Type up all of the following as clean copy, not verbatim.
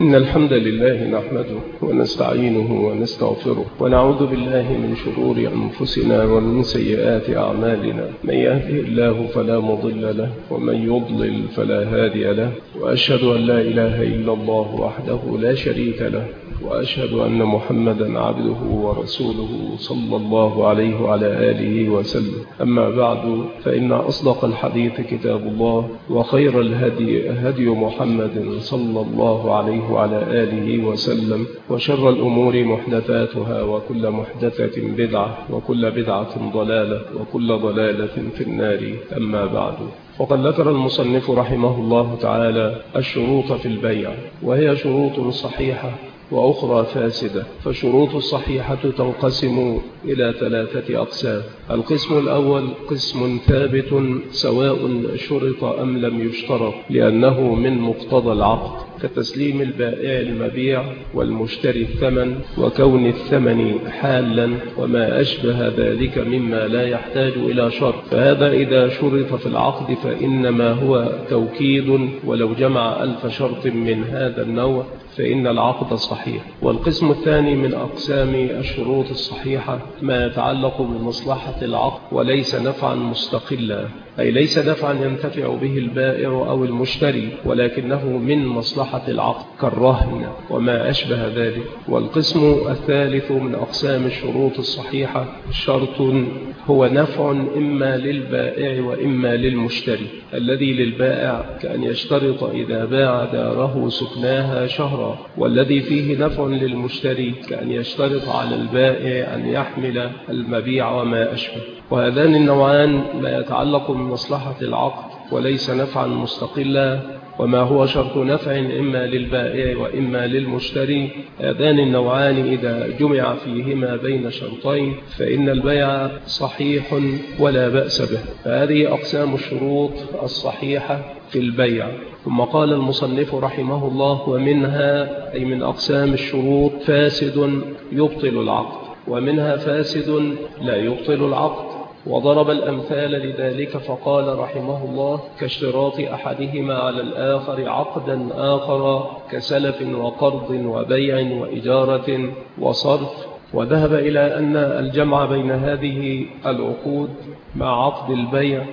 إن الحمد لله نحمده ونستعينه ونستغفره ونعوذ بالله من شرور أنفسنا ومن سيئات أعمالنا. من يهده الله فلا مضل له ومن يضلل فلا هادي له، وأشهد أن لا إله إلا الله وحده لا شريك له، وأشهد أن محمدا عبده ورسوله صلى الله عليه وعلى آله وسلم. أما بعد، فإن أصدق الحديث كتاب الله، وخير الهدي هدي محمد صلى الله عليه وعلى آله وسلم، وشر الأمور محدثاتها، وكل محدثة بدعة، وكل بدعة ضلالة، وكل ضلالة في النار. أما بعد، وقد ذكر المصنف رحمه الله تعالى الشروط في البيع، وهي شروط صحيحة وأخرى فاسدة. فالشروط الصحيحة تنقسم إلى 3 أقسام. القسم الأول قسم ثابت سواء شرط أم لم يشترط، لأنه من مقتضى العقد، كتسليم البائع المبيع والمشتري الثمن، وكون الثمن حالا، وما أشبه ذلك مما لا يحتاج إلى شرط. فهذا إذا شرط في العقد فإنما هو توكيد، ولو جمع 1000 شرط من هذا النوع فإن العقد صحيح. والقسم الثاني من أقسام الشروط الصحيحة ما يتعلق بمصلحة العقد وليس نفعا مستقلا، أي ليس نفعا ينتفع به البائع أو المشتري، ولكنه من مصلحة العقد كالرهن وما أشبه ذلك. والقسم الثالث من أقسام الشروط الصحيحة شرط هو نفع إما للبائع وإما للمشتري. الذي للبائع كأن يشترط إذا باع داره سكناها شهرا، والذي فيه نفع للمشتري كأن يشترط على البائع أن يحمل المبيع وما أشبه. وهذان النوعان ما يتعلق بمصلحة العقد وليس نفعا مستقلا، وما هو شرط نفع إما للبائع وإما للمشتري. هذان النوعان إذا جمع فيهما بين شرطين فإن البيع صحيح ولا بأس به. فهذه أقسام الشروط الصحيحة في البيع. ثم قال المصنف رحمه الله: ومنها، أي من أقسام الشروط، فاسد يبطل العقد، ومنها فاسد لا يبطل العقد. وضرب الأمثال لذلك فقال رحمه الله: كاشتراط أحدهما على الآخر عقدا آخر، كسلف وقرض وبيع وإجارة وصرف. وذهب إلى أن الجمع بين هذه العقود مع عقد البيع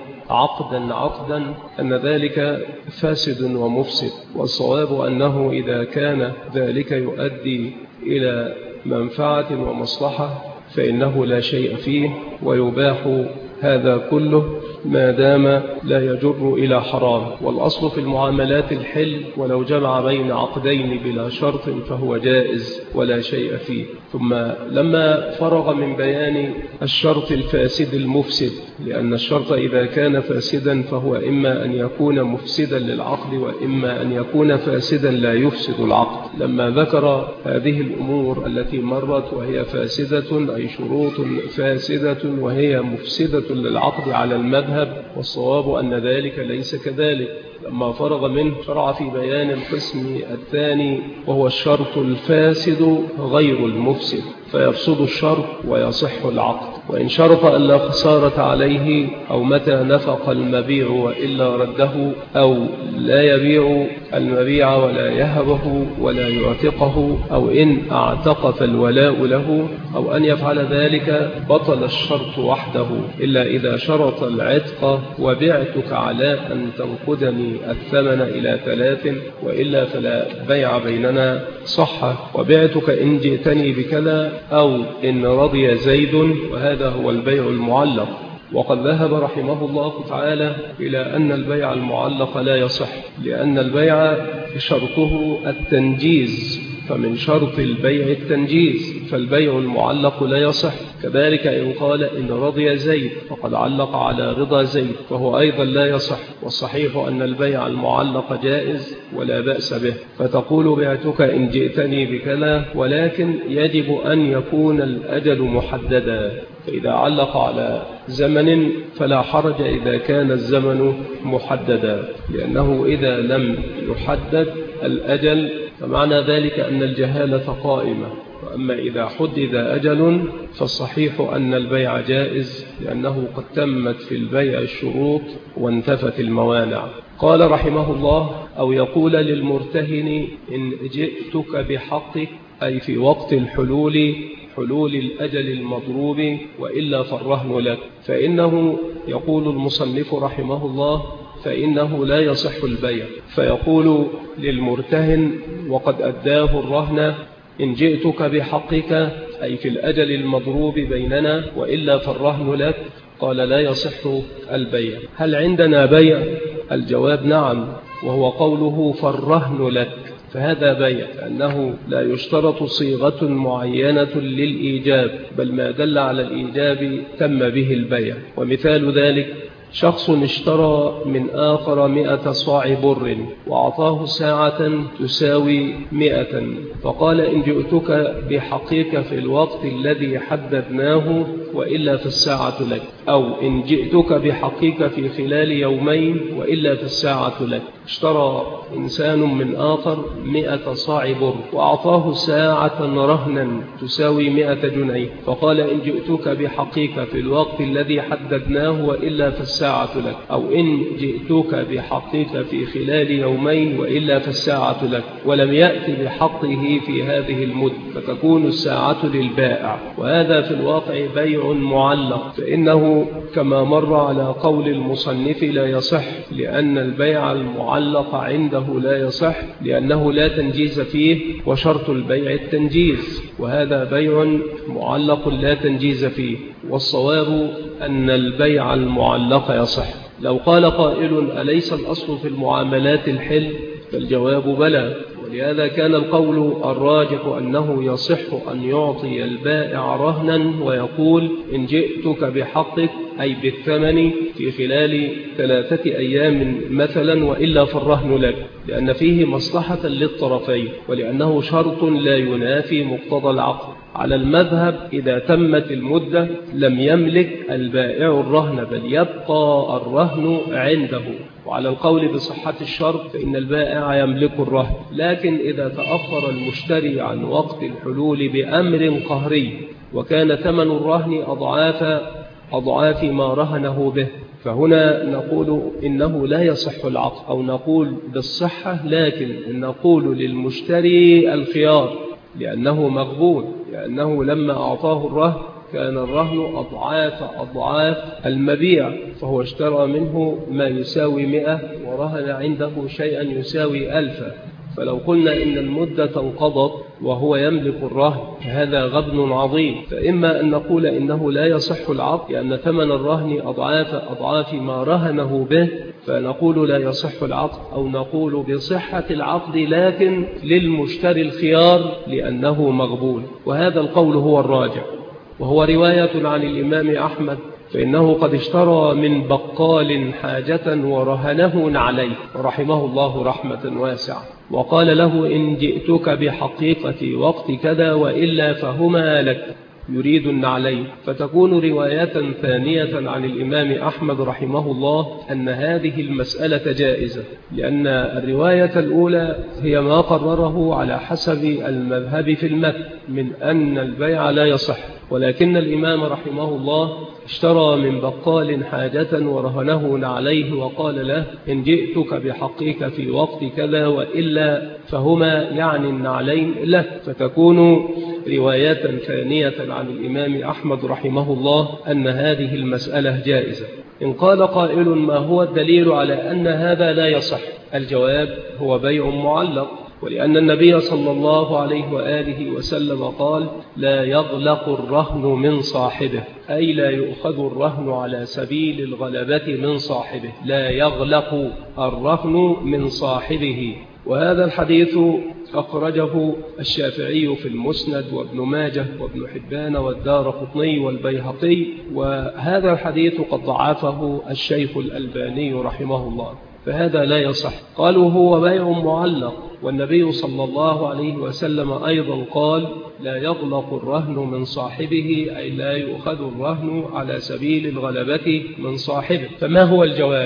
عقدا أن ذلك فاسد ومفسد. والصواب أنه إذا كان ذلك يؤدي إلى منفعة ومصلحة فإنه لا شيء فيه، ويباح هذا كله ما دام لا يجر إلى حرام. والأصل في المعاملات الحل، ولو جمع بين عقدين بلا شرط فهو جائز ولا شيء فيه. ثم لما فرغ من بيان الشرط الفاسد المفسد، لأن الشرط إذا كان فاسدا فهو إما أن يكون مفسدا للعقد وإما أن يكون فاسدا لا يفسد العقد، لما ذكر هذه الأمور التي مرت وهي فاسدة، أي شروط فاسدة وهي مفسدة للعقد على المذهب، والصواب أن ذلك ليس كذلك. لما فرغ منه شرع في بيان القسم الثاني، وهو الشرط الفاسد غير المفسد، فيفسد الشرط ويصح العقد. وإن شرط أن لا خسارة عليه، أو متى نفق المبيع وإلا رده، أو لا يبيع المبيع ولا يهبه ولا يعتقه، أو إن اعتق فالولاء له، أو أن يفعل ذلك بطل الشرط وحده، إلا إذا شرط العتق: وبعتك على أن تنقدني الثمن إلى 3، وإلا فلا بيع بيننا، صح. وبعتك إن جئتني بكذا، أو إن رضي زيد، وهذا هو البيع المعلق. وقد ذهب رحمه الله تعالى إلى أن البيع المعلق لا يصح، لأن البيع شرطه التنجيز، فمن شرط البيع التنجيز، فالبيع المعلق لا يصح. كذلك إن قال إن رضي زيد فقد علق على رضا زيد، فهو أيضا لا يصح. والصحيح أن البيع المعلق جائز ولا بأس به. فتقول: بعتك إن جئتني بكذا، ولكن يجب أن يكون الأجل محددا. فإذا علق على زمن فلا حرج إذا كان الزمن محددا، لأنه إذا لم يحدد الأجل فمعنى ذلك أن الجهالة قائمة. وأما إذا حدد أجل فالصحيح أن البيع جائز، لأنه قد تمت في البيع الشروط وانتفت الموانع. قال رحمه الله: أو يقول للمرتهن: إن جئتك بحقك، أي في وقت حلول الأجل المضروب، وإلا فالرهن لك. فإنه يقول المصنف رحمه الله: فإنه لا يصح البيع. فيقول للمرتهن وقد أداه الرهن: إن جئتك بحقك، أي في الأجل المضروب بيننا، وإلا فالرهن لك. قال: لا يصح البيع. هل عندنا بيع؟ الجواب: نعم، وهو قوله فالرهن لك، فهذا بيع، لأنه لا يشترط صيغة معينة للإيجاب، بل ما دل على الإيجاب تم به البيع. ومثال ذلك: شخص اشترى من آخر 100 صاع بر، وأعطاه ساعة تساوي 100، فقال: إن جئتك بحقيك في الوقت الذي حددناه، وإلا في الساعة لك. أو إن جئتك بحقيك في خلال يومين، وإلا في الساعة لك. اشترى إنسان من آخر 100 صاع بر، وأعطاه ساعة رهنا تساوي 100 جنيه، فقال: إن جئتك بحقيك في الوقت الذي حددناه، وإلا في الساعة لك. أو إن جئتك بحقيك في خلال يومين، وإلا في الساعة لك، ولم يأتي بحقه في هذه المدة، فتكون الساعة للبائع. وهذا في الواقع بيع معلق، فإنه كما مر على قول المصنف لا يصح، لأن البيع المعلق عنده لا يصح، لأنه لا تنجيز فيه، وشرط البيع التنجيز، وهذا بيع معلق لا تنجيز فيه. والصواب أن البيع المعلق يصح. لو قال قائل: أليس الأصل في المعاملات الحل؟ فالجواب: بلى. ولهذا كان القول الراجح أنه يصح أن يعطي البائع رهنا ويقول: إن جئتك بحقك، أي بالثمن، في خلال 3 أيام مثلا، وإلا فالرهن لك، لأن فيه مصلحة للطرفين، ولأنه شرط لا ينافي مقتضى العقد. على المذهب إذا تمت المدة لم يملك البائع الرهن، بل يبقى الرهن عنده. وعلى القول بصحة الشرط فإن البائع يملك الرهن. لكن إذا تأخر المشتري عن وقت الحلول بأمر قهري، وكان ثمن الرهن أضعاف ما رهنه به، فهنا نقول إنه لا يصح العقد، أو نقول بالصحة، لكن نقول للمشتري الخيار، لأنه مغبون، لأنه لما أعطاه الرهن كان الرهن أضعاف المبيع، فهو اشترى منه ما يساوي 100 ورهن عنده شيئا يساوي 1000. فلو قلنا إن المدة انقضت وهو يملك الرهن، هذا غبن عظيم. فإما أن نقول إنه لا يصح العقد لأن ثمن الرهن أضعاف ما رهنه به، فنقول لا يصح العقد، أو نقول بصحة العقد لكن للمشتري الخيار لأنه مغبون. وهذا القول هو الراجع، وهو رواية عن الإمام أحمد، فإنه قد اشترى من بقال حاجة ورهنه عليه رحمه الله رحمة واسعة، وقال له: إن جئتك بحقيقة وقت كذا، وإلا فهما لك، يريد النعلين. فتكون رواية ثانية عن الإمام أحمد رحمه الله أن هذه المسألة جائزة، لأن الرواية الأولى هي ما قرره على حسب المذهب في المتن من أن البيع لا يصح، ولكن الإمام رحمه الله اشترى من بقال حاجة ورهنه عليه، وقال له: إن جئتك بحقيك في وقت كذا، وإلا فهما يعني النعلين لك. فتكون رواية ثانية عن الإمام أحمد رحمه الله أن هذه المسألة جائزة. إن قال قائل: ما هو الدليل على أن هذا لا يصح؟ الجواب: هو بيع معلق، ولأن النبي صلى الله عليه وآله وسلم قال: لا يغلق الرهن من صاحبه، أي لا يؤخذ الرهن على سبيل الغلبة من صاحبه، لا يغلق الرهن من صاحبه. وهذا الحديث أخرجه الشافعي في المسند، وابن ماجه، وابن حبان، والدارقطني، والبيهقي، وهذا الحديث قد ضعفه الشيخ الألباني رحمه الله، فهذا لا يصح. قالوا: هو بيع معلق، والنبي صلى الله عليه وسلم أيضا قال: لا يغلق الرهن من صاحبه، أي لا يؤخذ الرهن على سبيل الغلبة من صاحبه. فما هو الجواب؟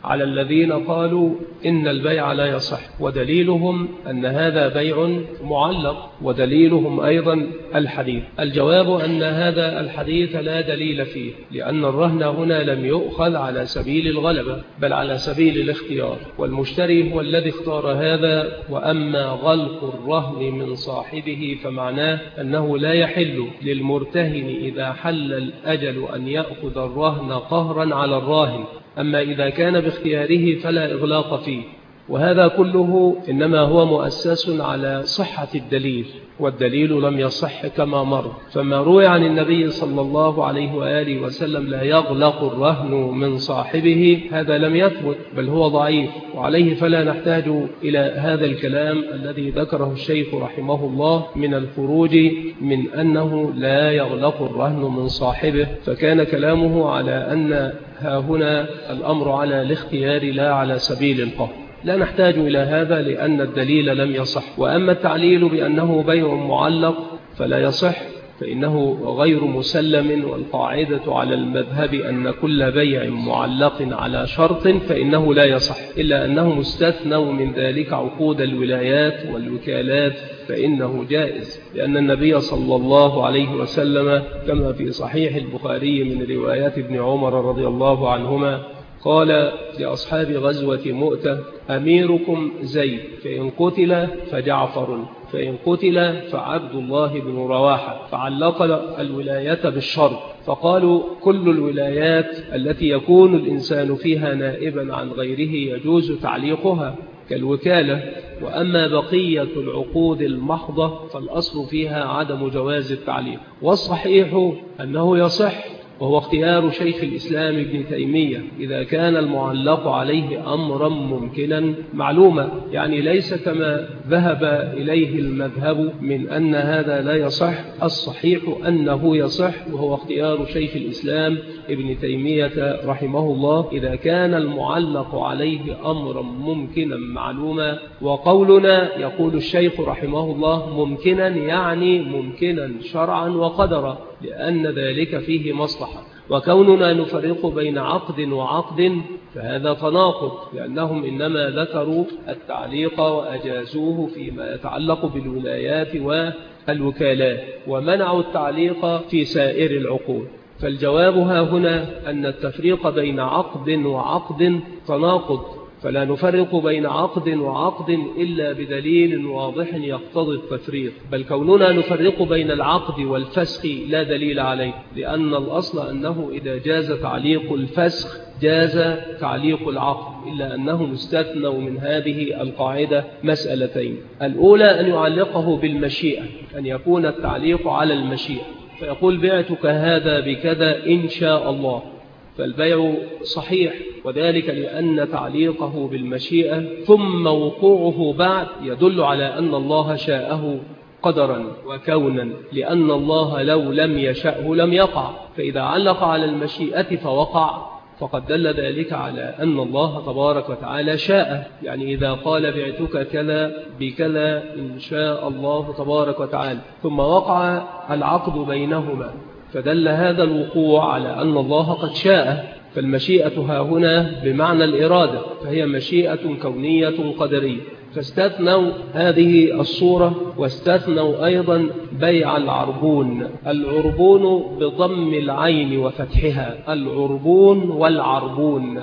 على الذين قالوا إن البيع لا يصح، ودليلهم أن هذا بيع معلق، ودليلهم أيضا الحديث. الجواب أن هذا الحديث لا دليل فيه، لأن الرهن هنا لم يؤخذ على سبيل الغلبة بل على سبيل الاختيار، والمشتري هو الذي اختار هذا. وأما غلق الرهن من صاحبه فمعناه أنه لا يحل للمرتهن إذا حل الأجل أن يأخذ الرهن قهرا على الراهن، أما إذا كان باختياره فلا إغلاق فيه. وهذا كله إنما هو مؤسس على صحة الدليل، والدليل لم يصح كما مر. فما روي عن النبي صلى الله عليه وآله وسلم لا يغلق الرهن من صاحبه هذا لم يثبت، بل هو ضعيف، وعليه فلا نحتاج إلى هذا الكلام الذي ذكره الشيخ رحمه الله من الخروج من أنه لا يغلق الرهن من صاحبه، فكان كلامه على أن هنا الأمر على الاختيار لا على سبيل القهر. لا نحتاج إلى هذا لأن الدليل لم يصح. وأما التعليل بأنه بيع معلق فلا يصح فإنه غير مسلم، والقاعدة على المذهب أن كل بيع معلق على شرط فإنه لا يصح، إلا أنه مستثنى من ذلك عقود الولايات والوكالات فإنه جائز، لأن النبي صلى الله عليه وسلم كما في صحيح البخاري من روايات ابن عمر رضي الله عنهما قال لأصحاب غزوة مؤتة: أميركم زيد، فإن قتل فجعفر، فإن قتل فعبد الله بن رواحة. فعلق الولاية بالشرط، فقالوا كل الولايات التي يكون الإنسان فيها نائبا عن غيره يجوز تعليقها كالوكالة، وأما بقية العقود المحضة فالأصل فيها عدم جواز التعليق. والصحيح أنه يصح، وهو اختيار شيخ الإسلام ابن تيمية، إذا كان المعلق عليه أمرا ممكنا معلوما، يعني ليس كما ذهب إليه المذهب من أن هذا لا يصح. الصحيح أنه يصح، وهو اختيار شيخ الإسلام ابن تيمية رحمه الله، إذا كان المعلق عليه أمرا ممكنا معلوما. وقولنا يقول الشيخ رحمه الله ممكنا يعني ممكنا شرعا وقدرا، لأن ذلك فيه مصلحة. وكوننا نفرق بين عقد وعقد فهذا تناقض، لأنهم إنما ذكروا التعليق وأجازوه فيما يتعلق بالولايات والوكالات، ومنعوا التعليق في سائر العقود. فالجواب ها هنا أن التفريق بين عقد وعقد تناقض، فلا نفرق بين عقد وعقد إلا بدليل واضح يقتضي التفريق، بل كوننا نفرق بين العقد والفسخ لا دليل عليه، لأن الأصل أنه إذا جاز تعليق الفسخ جاز تعليق العقد، إلا أنه مستثنى من هذه القاعدة مسألتين: الأولى أن يعلقه بالمشيئة، أن يكون التعليق على المشيئة، فيقول بعتك هذا بكذا إن شاء الله، فالبيع صحيح، وذلك لأن تعليقه بالمشيئة ثم وقوعه بعد يدل على أن الله شاءه قدرا وكونا، لأن الله لو لم يشأه لم يقع، فإذا علق على المشيئة فوقع فقد دل ذلك على أن الله تبارك وتعالى شاء، يعني إذا قال بعتك كذا بكذا إن شاء الله تبارك وتعالى ثم وقع العقد بينهما فدل هذا الوقوع على أن الله قد شاء. فالمشيئة ها هنا بمعنى الإرادة، فهي مشيئة كونية قدرية. فاستثنوا هذه الصورة، واستثنوا أيضا بيع العربون. العربون بضم العين وفتحها، العربون والعربون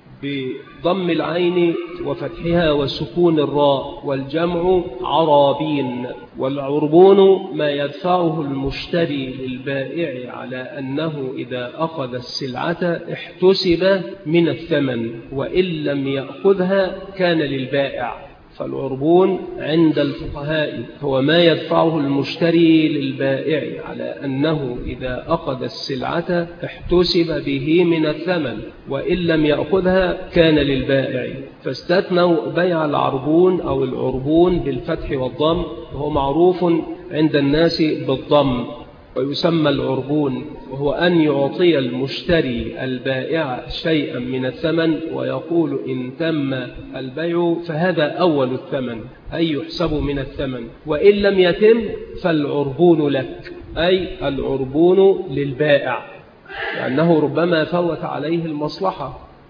بضم العين وفتحها وسكون الراء، والجمع عرابين. والعربون ما يدفعه المشتري للبائع على أنه إذا أخذ السلعة احتسب من الثمن، وإن لم يأخذها كان للبائع. فالعربون عند الفقهاء هو ما يدفعه المشتري للبائع على أنه إذا أخذ السلعة احتسب به من الثمن، وإن لم يأخذها كان للبائع. فاستثنوا بيع العربون أو العربون بالفتح والضم، وهو معروف عند الناس بالضم، ويسمى العربون، وهو أن يعطي المشتري البائع شيئا من الثمن ويقول إن تم البيع فهذا أول الثمن، أي يحسب من الثمن، وإن لم يتم فالعربون لك، أي العربون للبائع، لأنه ربما فوت عليه المصلحة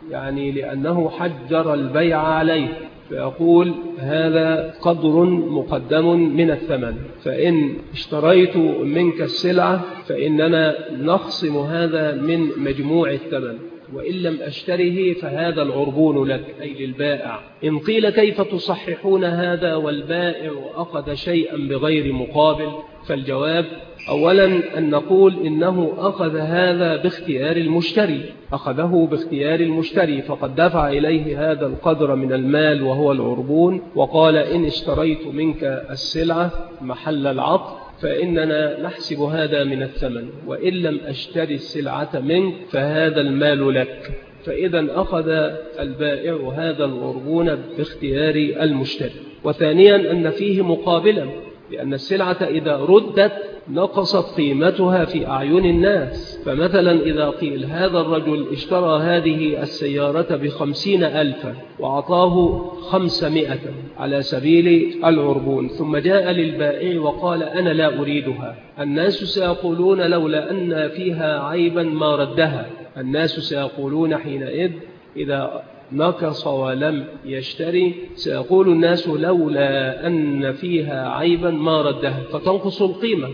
يعني لأنه حجر البيع عليه، فيقول هذا قدر مقدم من الثمن، فإن اشتريت منك السلعة فإننا نخصم هذا من مجموع الثمن، وإن لم أشتره فهذا العربون لك أي للبائع. إن قيل كيف تصححون هذا والبائع أخذ شيئا بغير مقابل؟ فالجواب أولا أن نقول إنه أخذ هذا باختيار المشتري، أخذه باختيار المشتري، فقد دفع إليه هذا القدر من المال وهو العربون، وقال إن اشتريت منك السلعة محل العقد فإننا نحسب هذا من الثمن، وإن لم أشتري السلعة منك فهذا المال لك. فإذا أخذ البائع هذا العربون باختيار المشتري. وثانيا أن فيه مقابلا، لأن السلعة إذا ردت نقصت قيمتها في أعين الناس. فمثلا إذا قيل هذا الرجل اشترى هذه السيارة ب50,000 وأعطاه 500 على سبيل العربون، ثم جاء للبائع وقال أنا لا أريدها، الناس سيقولون لولا أن فيها عيبا ما ردها. الناس سيقولون حينئذ إذا نقص ولم يشتري سيقول الناس لولا أن فيها عيبا ما ردها، فتنقص القيمة.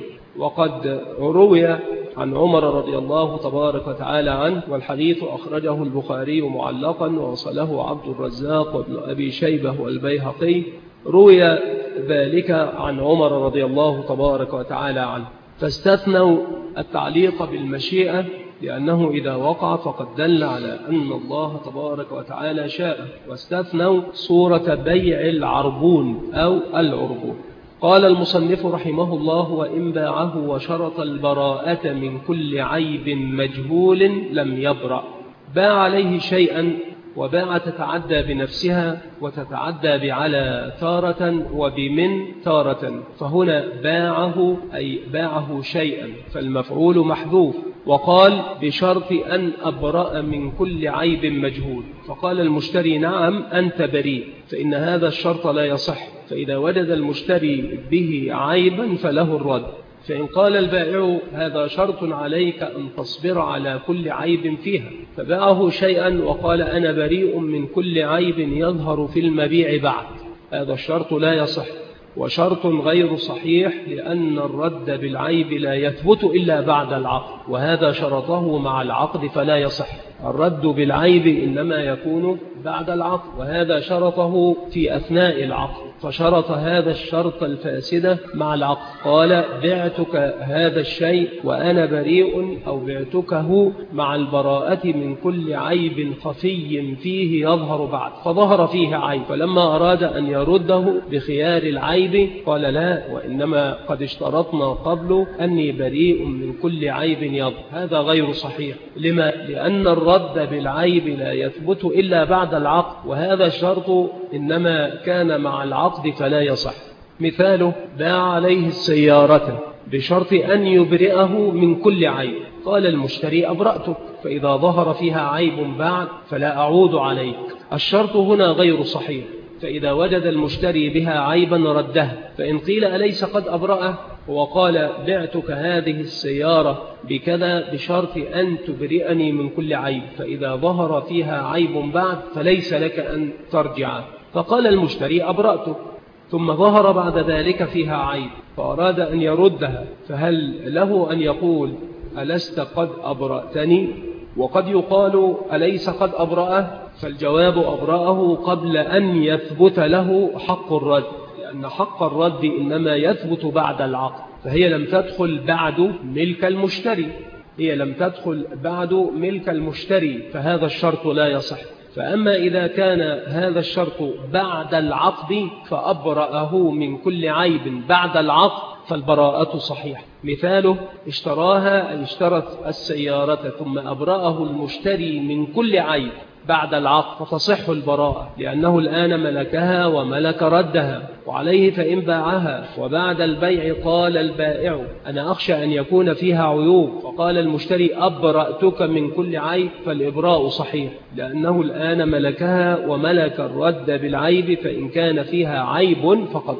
وقد روي عن عمر رضي الله تبارك وتعالى عنه، والحديث أخرجه البخاري معلقا ووصله عبد الرزاق وابن أبي شيبة والبيهقي، روي ذلك عن عمر رضي الله تبارك وتعالى عنه، فاستثنوا التعليق بالمشيئة لأنه إذا وقع فقد دل على أن الله تبارك وتعالى شاء، واستثنوا صورة بيع العربون أو العربون. قال المصنف رحمه الله وإن باعه وشرط البراءة من كل عيب مجهول لم يبرأ. باع عليه شيئا، وباع تتعدى بنفسها وتتعدى بعلى تارة وبمن تارة، فهنا باعه أي باعه شيئا، فالمفعول محذوف. وقال بشرط أن أبرأ من كل عيب مجهول، فقال المشتري نعم أنت بريء، فإن هذا الشرط لا يصح، فإذا وجد المشتري به عيبا فله الرد. فإن قال البائع هذا شرط عليك أن تصبر على كل عيب فيها، فباعه شيئا وقال أنا بريء من كل عيب يظهر في المبيع بعد، هذا الشرط لا يصح، وشرط غير صحيح، لأن الرد بالعيب لا يثبت إلا بعد العقد، وهذا شرطه مع العقد فلا يصح. الرد بالعيب إنما يكون بعد العقد، وهذا شرطه في أثناء العقد، فشرط هذا الشرط الفاسدة مع العقد. قال بعتك هذا الشيء وأنا بريء، أو بعتكه مع البراءة من كل عيب خفي فيه يظهر بعد، فظهر فيه عيب، فلما أراد أن يرده بخيار العيب قال لا، وإنما قد اشترطنا قبل أني بريء من كل عيب يظهر. هذا غير صحيح. لما؟ لأن الرد بالعيب لا يثبت إلا بعد العقد، وهذا الشرط إنما كان مع العقد فلا يصح. مثاله باع عليه السيارة بشرط أن يبرئه من كل عيب، قال المشتري أبرأتك، فإذا ظهر فيها عيب بعد فلا أعود عليك. الشرط هنا غير صحيح، فإذا وجد المشتري بها عيبا ردها. فإن قيل أليس قد أبرأه وقال بعتك هذه السيارة بكذا بشرط أن تبرئني من كل عيب، فإذا ظهر فيها عيب بعد فليس لك أن ترجع. فقال المشتري أبرأتك، ثم ظهر بعد ذلك فيها عيب فأراد أن يردها، فهل له أن يقول ألست قد أبرأتني؟ وقد يقال أليس قد أبرأه؟ فالجواب أبرأه قبل أن يثبت له حق الرد، لأن حق الرد إنما يثبت بعد العقد، فهي لم تدخل بعد ملك المشتري، هي لم تدخل بعد ملك المشتري، فهذا الشرط لا يصح. فأما إذا كان هذا الشرط بعد العقد فأبرأه من كل عيب بعد العقد فالبراءة صحيح. مثاله اشتراها أي اشترت السيارة ثم أبرأه المشتري من كل عيب بعد العقد فتصح البراءة، لأنه الآن ملكها وملك ردها. وعليه فإن باعها وبعد البيع قال البائع أنا أخشى أن يكون فيها عيوب، فقال المشتري أبرأتك من كل عيب، فالإبراء صحيح، لأنه الآن ملكها وملك الرد بالعيب، فإن كان فيها عيب فقد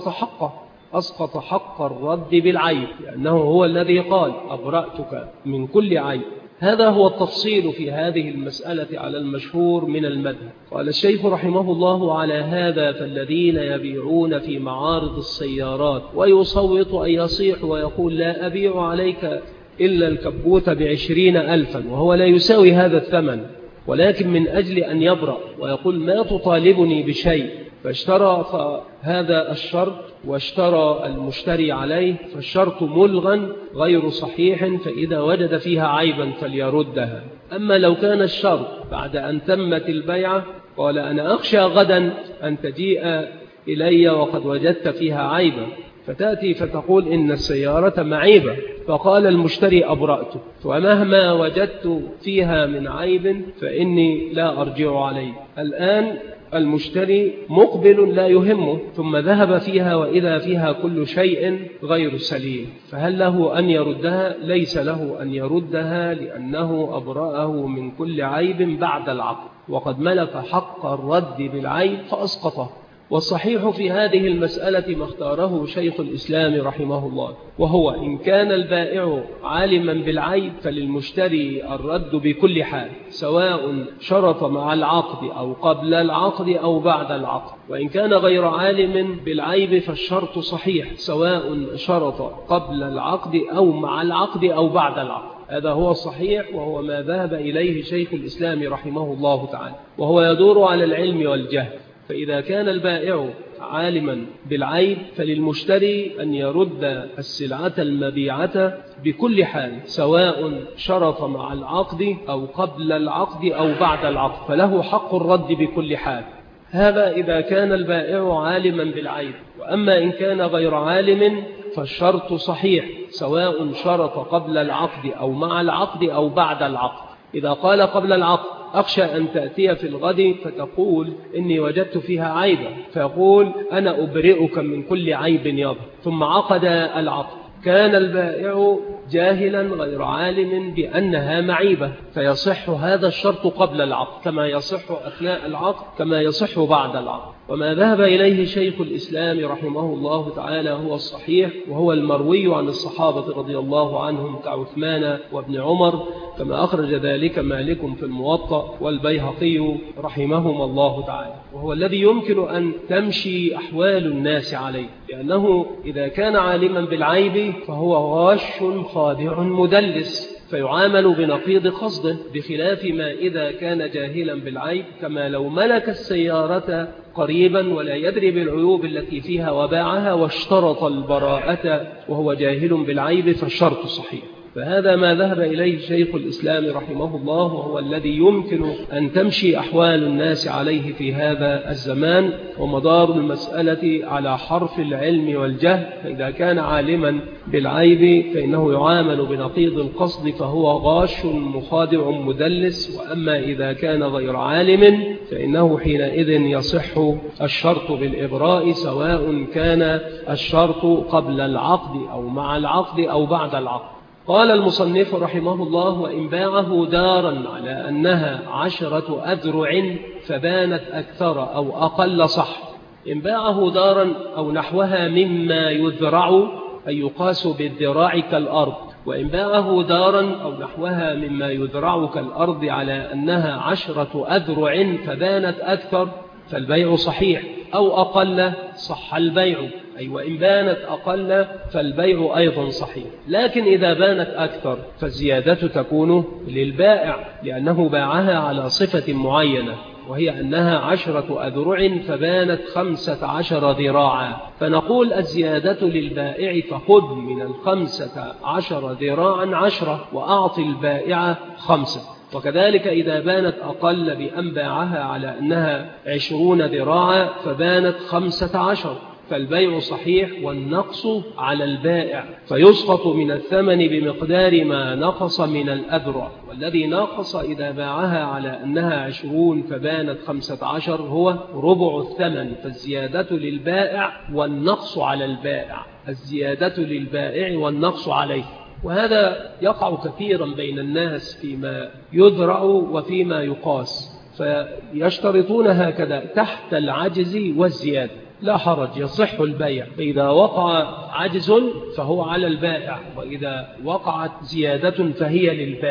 أسقط حق الرد بالعيب، لأنه هو الذي قال أبرأتك من كل عيب. هذا هو التفصيل في هذه المسألة على المشهور من المذهب. قال الشيخ رحمه الله: على هذا فالذين يبيعون في معارض السيارات ويصوت أن يصيح ويقول لا أبيع عليك إلا الكبوت ب20,000 وهو لا يساوي هذا الثمن، ولكن من أجل أن يبرأ ويقول ما تطالبني بشيء، فاشترى هذا الشرط واشترى المشتري عليه، فالشرط ملغى غير صحيح، فإذا وجد فيها عيبا فليردها. أما لو كان الشرط بعد أن تمت البيعة قال أنا أخشى غدا أن تجيء إلي وقد وجدت فيها عيبا، فتأتي فتقول إن السيارة معيبة، فقال المشتري أبرأته، ومهما وجدت فيها من عيب فإني لا أرجع عليه. الآن المشتري مقبل لا يهمه، ثم ذهب فيها وإذا فيها كل شيء غير سليم، فهل له أن يردها؟ ليس له أن يردها، لأنه أبرأه من كل عيب بعد العقد، وقد ملك حق الرد بالعيب فأسقطه. والصحيح في هذه المسألة ما اختاره شيخ الإسلام رحمه الله، وهو إن كان البائع عالما بالعيب فللمشتري الرد بكل حال، سواء شرط مع العقد أو قبل العقد أو بعد العقد. وإن كان غير عالم بالعيب فالشرط صحيح، سواء شرط قبل العقد أو مع العقد أو بعد العقد. هذا هو الصحيح، وهو ما ذهب إليه شيخ الإسلام رحمه الله تعالى، وهو يدور على العلم والجهل. فإذا كان البائع عالما بالعيب فللمشتري أن يرد السلعة المبيعة بكل حال، سواء شرط مع العقد أو قبل العقد أو بعد العقد، فله حق الرد بكل حال. هذا إذا كان البائع عالما بالعيب. وأما إن كان غير عالم فالشرط صحيح، سواء شرط قبل العقد أو مع العقد أو بعد العقد. إذا قال قبل العقد أخشى أن تأتي في الغد فتقول إني وجدت فيها عيبا، فيقول أنا أبرئك من كل عيب يظهر، ثم عقد العقد. كان البائع جاهلا غير عالم بأنها معيبة، فيصح هذا الشرط قبل العقد كما يصح أثناء العقد كما يصح بعد العقد. وما ذهب إليه شيخ الإسلام رحمه الله تعالى هو الصحيح، وهو المروي عن الصحابة رضي الله عنهم كعثمان وابن عمر، كما أخرج ذلك مالك في الموطأ والبيهقي رحمهم الله تعالى، وهو الذي يمكن أن تمشي أحوال الناس عليه، لأنه إذا كان عالما بالعيب فهو غاش خادع مدلس، فيعامل بنقيض قصده، بخلاف ما إذا كان جاهلا بالعيب، كما لو ملك السيارة قريبا ولا يدري بالعيوب التي فيها وباعها واشترط البراءة وهو جاهل بالعيب فالشرط صحيح. فهذا ما ذهب إليه شيخ الإسلام رحمه الله، وهو الذي يمكن أن تمشي أحوال الناس عليه في هذا الزمان، ومدار المسألة على حرف العلم والجهل. فإذا كان عالما بالعيب فإنه يعامل بنقيض القصد فهو غاش مخادع مدلس، وأما إذا كان غير عالم فإنه حينئذ يصح الشرط بالإبراء، سواء كان الشرط قبل العقد أو مع العقد أو بعد العقد. قال المصنف رحمه الله: وإن باعه دارا على أنها 10 أذرع فبانت أكثر أو أقل صح. إن باعه دارا أو نحوها مما يذرع أي يقاس بالذراع كالأرض، وإن باعه دارا أو نحوها مما يذرع كالأرض على أنها 10 أذرع فبانت أكثر فالبيع صحيح، أو أقل صح البيع، أي وإن بانت أقل فالبيع أيضا صحيح. لكن إذا بانت أكثر فالزيادة تكون للبائع، لأنه باعها على صفة معينة، وهي أنها 10 أذرع فبانت 15 ذراعا، فنقول الزيادة للبائع، فخذ من 15 ذراعا 10 وأعطي البائع 5. وكذلك إذا بانت أقل بأن باعها على أنها 20 ذراعا فبانت 15 فالبيع صحيح، والنقص على البائع، فيسقط من الثمن بمقدار ما نقص من الأذرع، والذي نقص إذا باعها على أنها 20 فبانت 15 هو ربع الثمن، فالزيادة للبائع والنقص على البائع، الزيادة للبائع والنقص عليه. وهذا يقع كثيرا بين الناس فيما يذرع وفيما يقاس، فيشترطون هكذا تحت العجز والزيادة، لا حرج يصح البيع، فإذا وقع عجز فهو على البائع، وإذا وقعت زيادة فهي للبائع.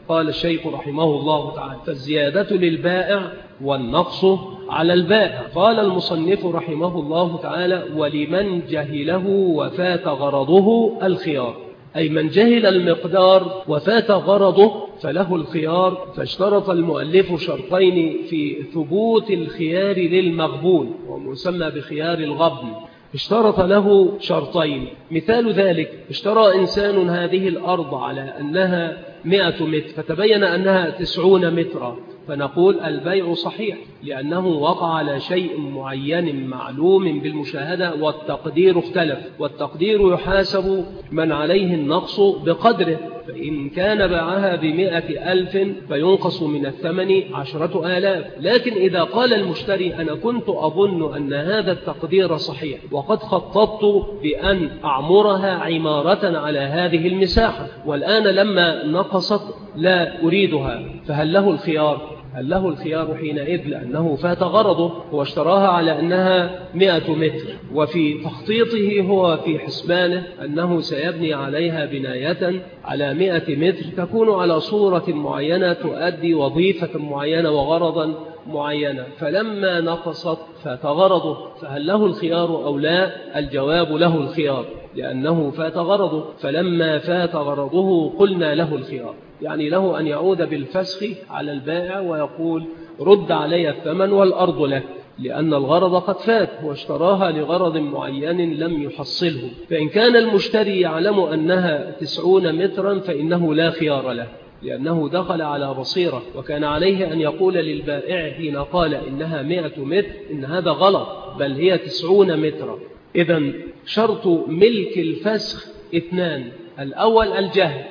قال الشيخ رحمه الله تعالى: فالزيادة للبائع والنقص على البائع. قال المصنف رحمه الله تعالى: ولمن جهله وفات غرضه الخيار، أي من جهل المقدار وفات غرضه فله الخيار. فاشترط المؤلف شرطين في ثبوت الخيار للمغبون، ومسمى بخيار الغبن. اشترط له شرطين. مثال ذلك: اشترى إنسان هذه الأرض على أنها 100 متر، فتبين أنها 90 مترا، فنقول البيع صحيح، لأنه وقع على شيء معين معلوم بالمشاهدة، والتقدير اختلف، والتقدير يحاسب من عليه النقص بقدره. فإن كان باعها ب100,000 فينقص من الثمن 10,000. لكن إذا قال المشتري: أنا كنت أظن أن هذا التقدير صحيح، وقد خططت بأن أعمرها عمارة على هذه المساحة، والآن لما نقصت لا أريدها، فهل له الخيار؟ هل له الخيار حينئذ؟ لأنه فات غرضه واشتراها على أنها 100 متر، وفي تخطيطه هو في حسبانه أنه سيبني عليها بناية على 100 متر تكون على صورة معينة تؤدي وظيفة معينة وغرضا معينة، فلما نقصت فات غرضه، فهل له الخيار أو لا؟ الجواب: له الخيار، لأنه فات غرضه. فلما فات غرضه قلنا له الخيار، يعني له أن يعود بالفسخ على البائع ويقول: رد علي الثمن والأرض لك، لأن الغرض قد فات واشتراها لغرض معين لم يحصله. فإن كان المشتري يعلم أنها 90 مترا فإنه لا خيار له، لأنه دخل على بصيرة، وكان عليه أن يقول للبائع حين قال إنها 100 متر إن هذا غلط، بل هي 90 مترا. إذن شرط ملك الفسخ 2: الأول الجهل،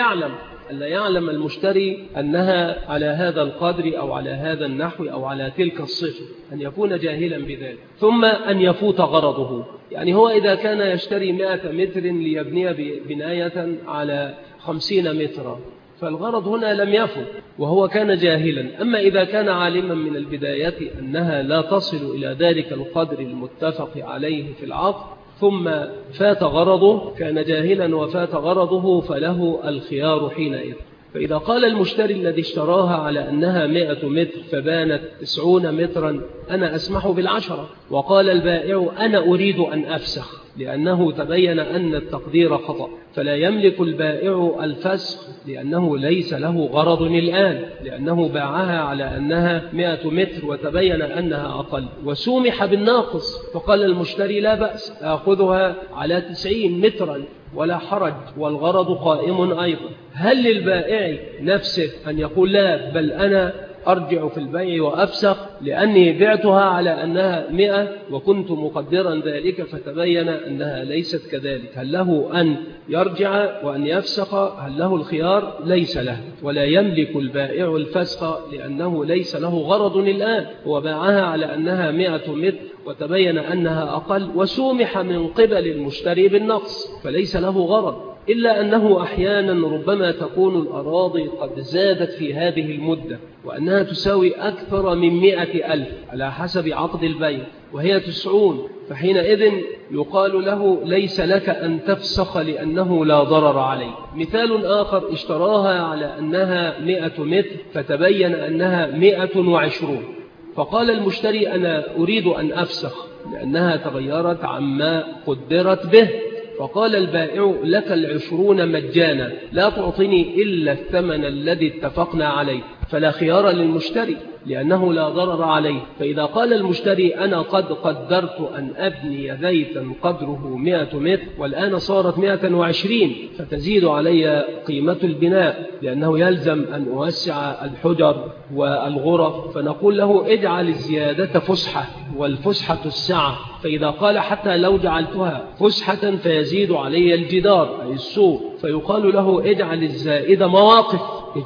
ألا يعلم المشتري أنها على هذا القدر أو على هذا النحو أو على تلك الصفة، أن يكون جاهلا بذلك. ثم أن يفوت غرضه، يعني هو إذا كان يشتري 100 متر ليبني بناية على 50 مترا، فالغرض هنا لم يفت وهو كان جاهلا. أما إذا كان عالما من البداية أنها لا تصل إلى ذلك القدر المتفق عليه في العقد ثم فات غرضه، كان جاهلا وفات غرضه، فله الخيار حينئذ. فإذا قال المشتري الذي اشتراها على أنها 100 متر فبانت 90 مترا أنا أسمح بال10، وقال البائع أنا أريد أن أفسخ لأنه تبين أن التقدير خطأ، فلا يملك البائع الفسخ لأنه ليس له غرض الآن، لأنه باعها على أنها 100 متر وتبين أنها أقل وسومح بالناقص، فقال المشتري لا بأس أخذها على 90 مترا ولا حرج والغرض قائم أيضا. هل للبائع نفسه أن يقول لا بل أنا أرجع في البيع وأفسخ لأني بعتها على أنها 100 وكنت مقدرا ذلك فتبين أنها ليست كذلك؟ هل له أن يرجع وأن يفسخ؟ هل له الخيار؟ ليس له، ولا يملك البائع الفسخ لأنه ليس له غرض الآن، هو باعها على أنها 100 متر وتبين أنها أقل وسومح من قبل المشتري بالنقص، فليس له غرض، إلا أنه أحيانا ربما تكون الأراضي قد زادت في هذه المدة وأنها تساوي أكثر من 100,000 على حسب عقد البيع وهي 90، فحينئذ يقال له ليس لك أن تفسخ لأنه لا ضرر عليه. مثال آخر: اشتراها على أنها 100 متر فتبين أنها 120، فقال المشتري أنا أريد أن أفسخ لأنها تغيرت عما قدرت به، فقال البائع لك 20 مجانا لا تعطيني إلا الثمن الذي اتفقنا عليه، فلا خيار للمشتري لأنه لا ضرر عليه. فإذا قال المشتري أنا قد قدرت أن أبني بيتا قدره 100 متر والآن صارت 120 فتزيد علي قيمة البناء لأنه يلزم أن أوسع الحجر والغرف، فنقول له اجعل الزيادة فسحة والفسحة السعة. فإذا قال حتى لو جعلتها فسحة فيزيد علي الجدار أي السور، فيقال له اجعل الزائد مواقف،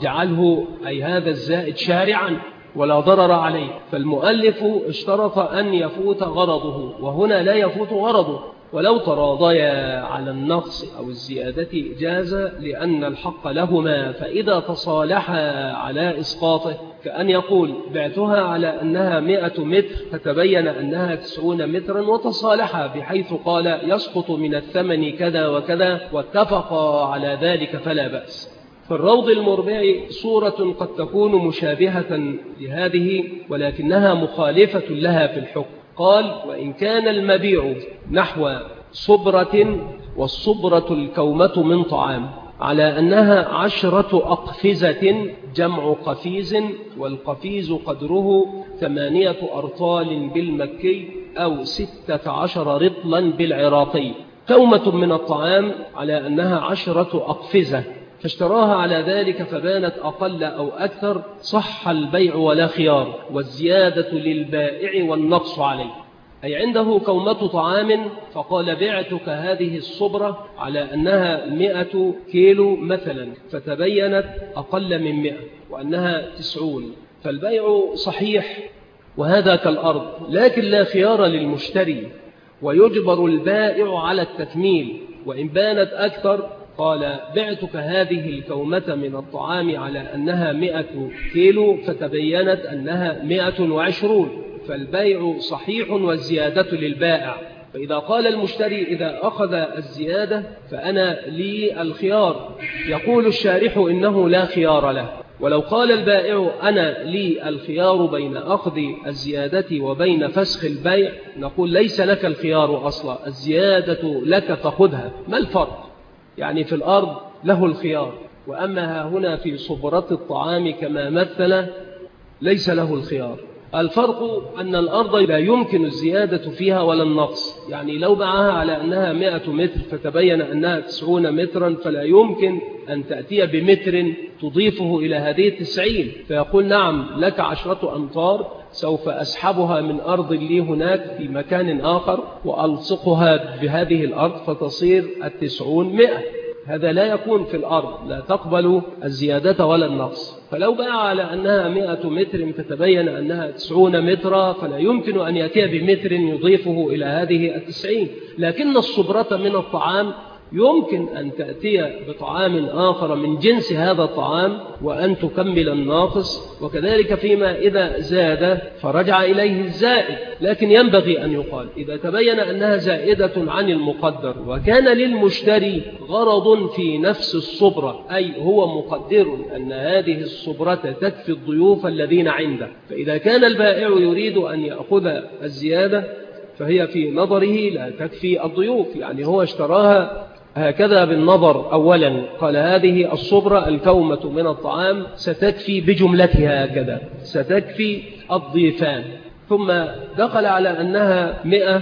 اجعله أي هذا الزائد شارعا ولا ضرر عليه. فالمؤلف اشترط أن يفوت غرضه، وهنا لا يفوت غرضه، ولو تراضيا على النقص أو الزيادة جاز لأن الحق لهما، فإذا تصالحا على إسقاطه كأن يقول بعتها على أنها 100 متر فتبين أنها 90 مترا وتصالحا بحيث قال يسقط من الثمن كذا وكذا واتفقا على ذلك فلا بأس. في الروض المربع صورة قد تكون مشابهة لهذه ولكنها مخالفة لها في الحكم. قال: وإن كان المبيع نحو صبرة، والصبرة الكومة من طعام، على أنها 10 أقفزة جمع قفيز، والقفيز قدره 8 أرطال بالمكي أو 16 رطلا بالعراقي، كومة من الطعام على أنها 10 أقفزة، فاشتراها على ذلك فبانت أقل أو أكثر، صح البيع ولا خيار، والزيادة للبائع والنقص عليه. أي عنده كومة طعام فقال: بعتك هذه الصبرة على أنها 100 كيلو مثلا، فتبينت أقل من 100 وأنها 90، فالبيع صحيح وهذا كالأرض، لكن لا خيار للمشتري، ويجبر البائع على التكميل وإن بانت أكثر. قال: بعتك هذه الكومة من الطعام على أنها 100 كيلو، فتبينت أنها 120، فالبيع صحيح والزيادة للبائع. فإذا قال المشتري: إذا أخذ الزيادة فأنا لي الخيار، يقول الشارح إنه لا خيار له. ولو قال البائع: أنا لي الخيار بين أخذ الزيادة وبين فسخ البيع، نقول: ليس لك الخيار أصلا، الزيادة لك فخذها. ما الفرق؟ يعني في الأرض له الخيار، وأما هنا في صبرة الطعام كما مثل ليس له الخيار. الفرق أن الأرض لا يمكن الزيادة فيها ولا النقص، يعني لو باعها على أنها 100 متر فتبين أنها 90 مترا، فلا يمكن أن تأتي بمتر تضيفه إلى هذه 90، فيقول: نعم لك 10 أمتار، سوف أسحبها من أرض لي هناك في مكان آخر وألصقها بهذه الأرض فتصير 90 100. هذا لا يكون في الأرض، لا تقبل الزيادة ولا النقص. فلو باع على أنها 100 متر فتبين أنها 90 مترا، فلا يمكن أن يأتي بمتر يضيفه إلى هذه 90. لكن الصبرة من الطعام يمكن أن تأتي بطعام آخر من جنس هذا الطعام وأن تكمل الناقص، وكذلك فيما إذا زاد فرجع إليه الزائد. لكن ينبغي أن يقال: إذا تبين أنها زائدة عن المقدر وكان للمشتري غرض في نفس الصبرة، أي هو مقدر أن هذه الصبرة تكفي الضيوف الذين عنده، فإذا كان البائع يريد أن يأخذ الزيادة فهي في نظره لا تكفي الضيوف، يعني هو اشتراها هكذا بالنظر. أولا قال: هذه الصبرة الكومة من الطعام ستكفي بجملتها هكذا، ستكفي الضيفان. ثم دخل على أنها 100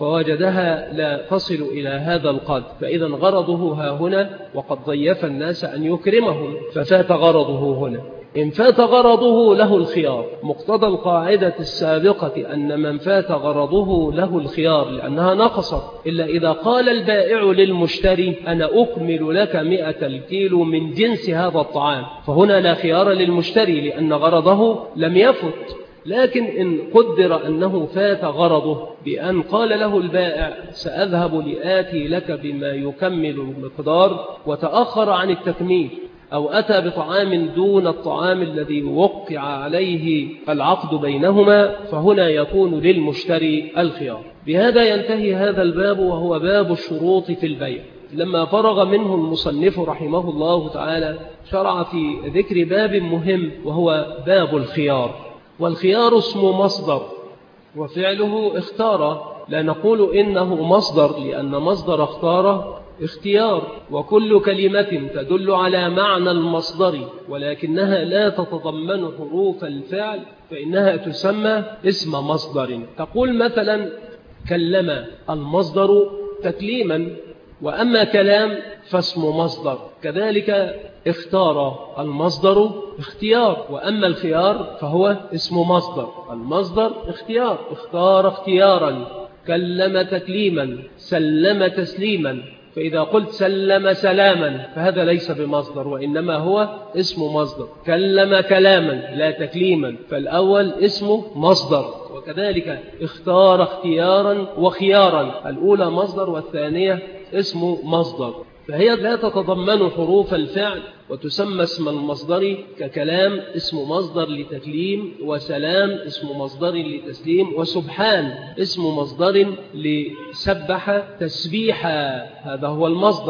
فوجدها لا تصل إلى هذا القدر، فإذا غرضه ها هنا وقد ضيف الناس أن يكرمهم، ففات غرضه هنا. إن فات غرضه له الخيار، مقتضى القاعدة السابقة أن من فات غرضه له الخيار لأنها نقصت، إلا إذا قال البائع للمشتري: أنا أكمل لك 100 الكيلو من جنس هذا الطعام، فهنا لا خيار للمشتري لأن غرضه لم يفت. لكن إن قدر أنه فات غرضه بأن قال له البائع: سأذهب لآتي لك بما يكمل المقدار، وتأخر عن التكميل، أو أتى بطعام دون الطعام الذي وقع عليه العقد بينهما، فهنا يكون للمشتري الخيار. بهذا ينتهي هذا الباب، وهو باب الشروط في البيع. لما فرغ منه المصنف رحمه الله تعالى شرع في ذكر باب مهم، وهو باب الخيار. والخيار اسم مصدر، وفعله اختار، لا نقول إنه مصدر لأن مصدر اختار اختيار، وكل كلمة تدل على معنى المصدر ولكنها لا تتضمن حروف الفعل فإنها تسمى اسم مصدر. تقول مثلا: كلم، المصدر تكليما، وأما كلام فاسم مصدر. كذلك اختار، المصدر اختيار، وأما الخيار فهو اسم مصدر. المصدر اختيار، اختار اختيارا، كلم تكليما، سلم تسليما. فإذا قلت سلم سلاما فهذا ليس بمصدر وإنما هو اسم مصدر. كلم كلاما لا تكليما، فالأول اسم مصدر. وكذلك اختار اختيارا وخيارا، الأولى مصدر والثانية اسم مصدر، فهي لا تتضمن حروف الفعل وتسمى اسم المصدر. ككلام اسم مصدر لتكليم، وسلام اسم مصدر لتسليم، وسبحان اسم مصدر لسبح تسبيحا، هذا هو المصدر.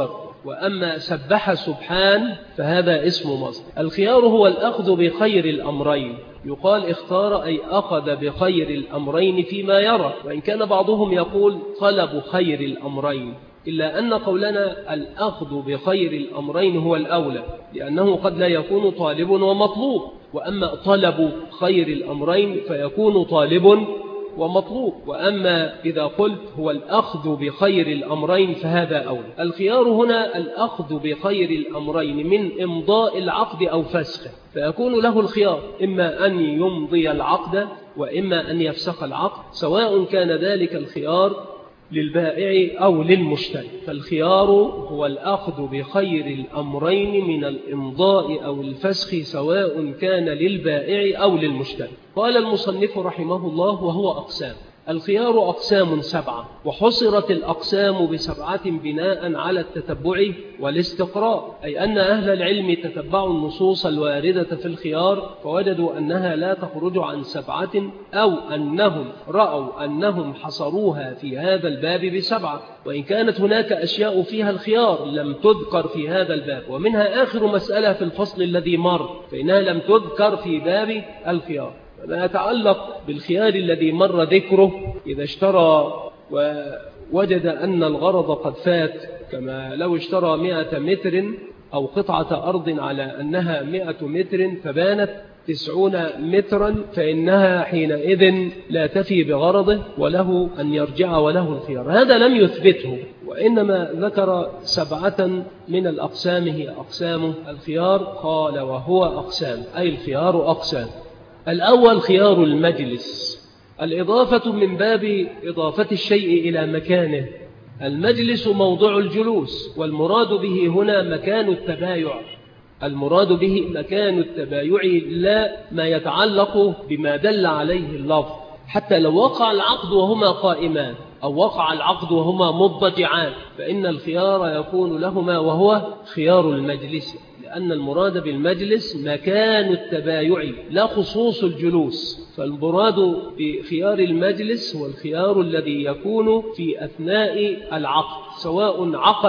وأما سبح سبحان فهذا اسم مصدر. الخيار هو الأخذ بخير الأمرين، يقال اختار أي أخذ بخير الأمرين فيما يرى، وإن كان بعضهم يقول طلب خير الأمرين، إلا أن قولنا الأخذ بخير الأمرين هو الأولى، لأنه قد لا يكون طالب ومطلوب، وأما طلب خير الأمرين فيكون طالب ومطلوب، وأما إذا قلت هو الأخذ بخير الأمرين فهذا أولى. الخيار هنا الأخذ بخير الأمرين من إمضاء العقد أو فسخه، فيكون له الخيار إما أن يمضي العقد وإما أن يفسخ العقد، سواء كان ذلك الخيار للبائع أو للمشتري. فالخيار هو الأخذ بخير الأمرين من الإمضاء أو الفسخ، سواء كان للبائع أو للمشتري. قال المصنف رحمه الله وهو أقسام. الخيار أقسام 7، وحصرت الأقسام ب7 بناء على التتبع والاستقراء، أي أن أهل العلم تتبعوا النصوص الواردة في الخيار فوجدوا أنها لا تخرج عن 7، أو أنهم رأوا أنهم حصروها في هذا الباب ب7، وإن كانت هناك أشياء فيها الخيار لم تذكر في هذا الباب، ومنها آخر مسألة في الفصل الذي مر فإنها لم تذكر في باب الخيار. ما يتعلق بالخيار الذي مر ذكره، إذا اشترى ووجد أن الغرض قد فات، كما لو اشترى 100 متر أو قطعة أرض على أنها 100 متر فبانت 90 مترا، فإنها حينئذ لا تفي بغرضه وله أن يرجع وله الخيار. هذا لم يثبته، وإنما ذكر 7 من الأقسام هي أقسام الخيار. قال وهو أقسام، أي الخيار أقسام. الأول خيار المجلس، الإضافة من باب إضافة الشيء إلى مكانه. المجلس موضع الجلوس، والمراد به هنا مكان التبايع، المراد به مكان التبايع لا ما يتعلق بما دل عليه اللفظ، حتى لو وقع العقد وهما قائمان أو وقع العقد وهما مضطجعان فإن الخيار يكون لهما وهو خيار المجلس، لأن المراد بالمجلس مكان التبايع لا خصوص الجلوس. فالمراد بخيار المجلس هو الخيار الذي يكون في أثناء العقد، سواء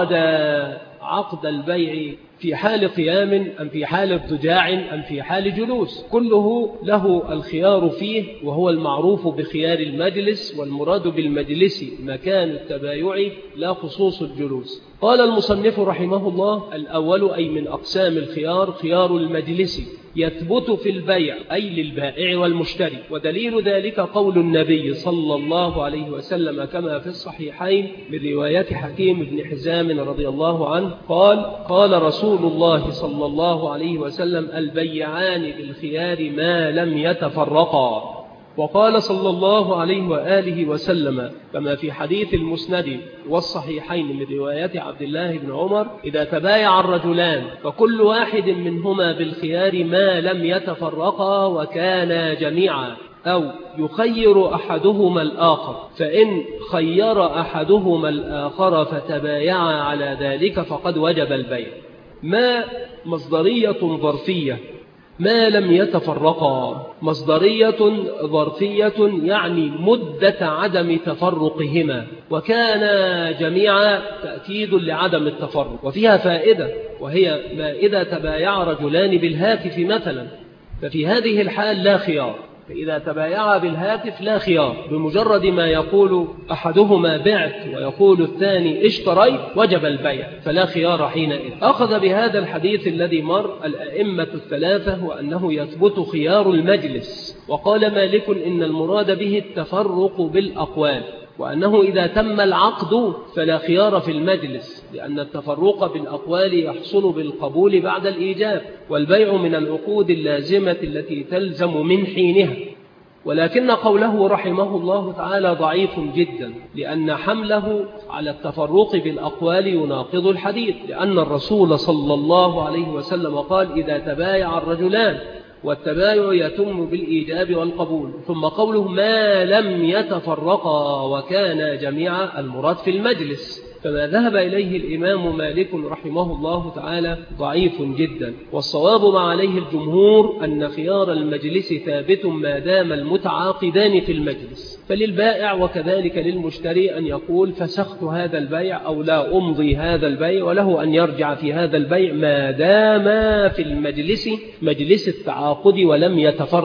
عقد البيع في حال قيام أم في حال اضطجاع أم في حال جلوس، كله له الخيار فيه، وهو المعروف بخيار المجلس. والمراد بالمجلس مكان التبايع لا خصوص الجلوس. قال المصنف رحمه الله الأول أي من أقسام الخيار خيار المجلس، يثبت في البيع أي للبائع والمشتري، ودليل ذلك قول النبي صلى الله عليه وسلم كما في الصحيحين من رواية حكيم بن حزام رضي الله عنه قال رسول الله صلى الله عليه وسلم البيعان بالخيار ما لم يتفرقا. وقال صلى الله عليه وآله وسلم كما في حديث المسند والصحيحين من رواية عبد الله بن عمر إذا تبايع الرجلان فكل واحد منهما بالخيار ما لم يتفرقا وكانا جميعا، أو يخير أحدهما الآخر، فإن خير أحدهما الآخر فتبايعا على ذلك فقد وجب البيع. ما مصدرية ظرفية، ما لم يتفرقا مصدرية ظرفية يعني مدة عدم تفرقهما، وكان جميعا تأكيد لعدم التفرق. وفيها فائدة، وهي ما إذا تبايع رجلان بالهاتف مثلا ففي هذه الحال لا خيار، فإذا تبايع بالهاتف لا خيار، بمجرد ما يقول أحدهما بعت ويقول الثاني اشتريت وجب البيع فلا خيار حينئذ. أخذ بهذا الحديث الذي مر الأئمة الثلاثة وأنه يثبت خيار المجلس، وقال مالك إن المراد به التفرق بالأقوال، وأنه إذا تم العقد فلا خيار في المجلس، لأن التفرق بالأقوال يحصل بالقبول بعد الإيجاب، والبيع من العقود اللازمة التي تلزم من حينها. ولكن قوله رحمه الله تعالى ضعيف جدا، لأن حمله على التفرق بالأقوال يناقض الحديث، لأن الرسول صلى الله عليه وسلم قال إذا تبايع الرجلان، والتبايع يتم بالإيجاب والقبول. ثم قوله ما لم يتفرقا وكان جميعا المراد في المجلس، فما ذهب إليه الإمام مالك رحمه الله تعالى ضعيف جدا، والصواب ما عليه الجمهور أن خيار المجلس ثابت ما دام المتعاقدان في المجلس. فللبائع وكذلك للمشتري أن يقول فسخت هذا البيع أو لا أمضي هذا البيع، وله أن يرجع في هذا البيع ما دام في المجلس مجلس التعاقد ولم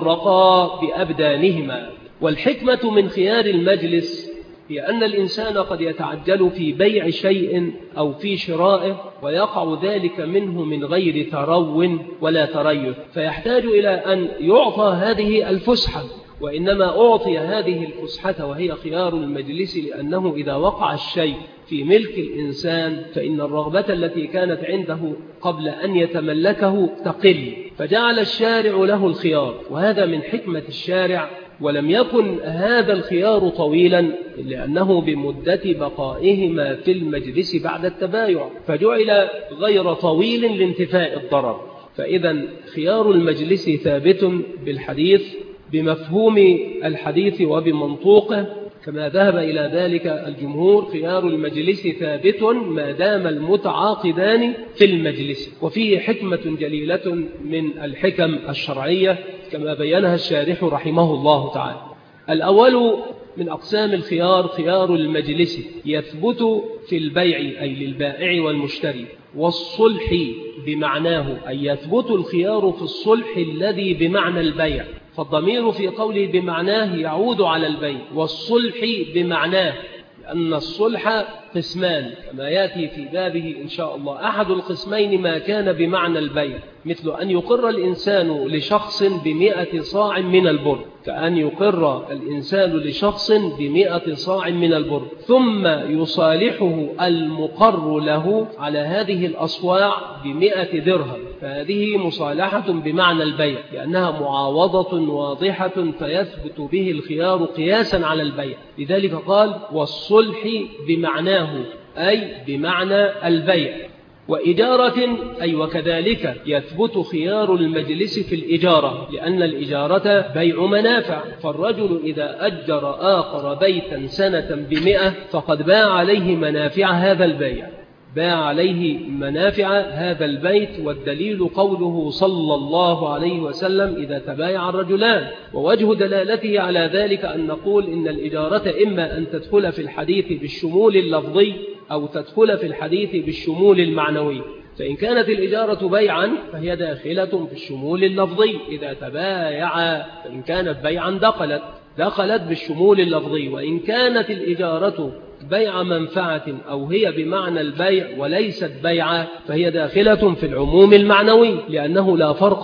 يتفرقا بأبدانهما. والحكمة من خيار المجلس هي أن الإنسان قد يتعجل في بيع شيء أو في شرائه ويقع ذلك منه من غير ترو ولا تريث، فيحتاج إلى أن يعطى هذه الفسحة، وإنما أعطي هذه الفسحة وهي خيار المجلس، لأنه إذا وقع الشيء في ملك الإنسان فإن الرغبة التي كانت عنده قبل أن يتملكه تقل، فجعل الشارع له الخيار، وهذا من حكمة الشارع. ولم يكن هذا الخيار طويلا لأنه بمدة بقائهما في المجلس بعد التبايع، فجعل غير طويل لانتفاء الضرر. فإذا خيار المجلس ثابت بالحديث بمفهوم الحديث وبمنطوقه كما ذهب إلى ذلك الجمهور. خيار المجلس ثابت ما دام المتعاقدان في المجلس، وفيه حكمة جليلة من الحكم الشرعية كما بينها الشارح رحمه الله تعالى. الأول من أقسام الخيار خيار المجلس يثبت في البيع أي للبائع والمشتري، والصلح بمعناه أي يثبت الخيار في الصلح الذي بمعنى البيع، فالضمير في قوله بمعناه يعود على البيع، والصلح بمعناه، لأن الصلح قسمان كما يأتي في بابه إن شاء الله. أحد القسمين ما كان بمعنى البيع، مثل أن يقر الإنسان لشخص ب100 صاع من البر، كأن يقر الإنسان لشخص ب100 صاع من البر ثم يصالحه المقر له على هذه الأصواع ب100 درهم، فهذه مصالحة بمعنى البيع لأنها معاوضة واضحة فيثبت به الخيار قياسا على البيع. لذلك قال والصلح بمعناه أي بمعنى البيع. وإجارة أي وكذلك يثبت خيار المجلس في الإجارة، لأن الإجارة بيع منافع، فالرجل إذا أجر آخر بيتا سنة ب100 فقد باع عليه منافع هذا البيع، باع عليه منافع هذا البيت. والدليل قوله صلى الله عليه وسلم إذا تبايع الرجلان، ووجه دلالته على ذلك أن نقول إن الإجارة إما أن تدخل في الحديث بالشمول اللفظي أو تدخل في الحديث بالشمول المعنوي. فإن كانت الإجارة بيعا فهي داخلة في الشمول اللفظي إذا تبايع، فإن كانت بيعا دخلت بالشمول اللفظي، وإن كانت الإجارة بيع منفعة أو هي بمعنى البيع وليست بيعا فهي داخلة في العموم المعنوي، لأنه لا فرق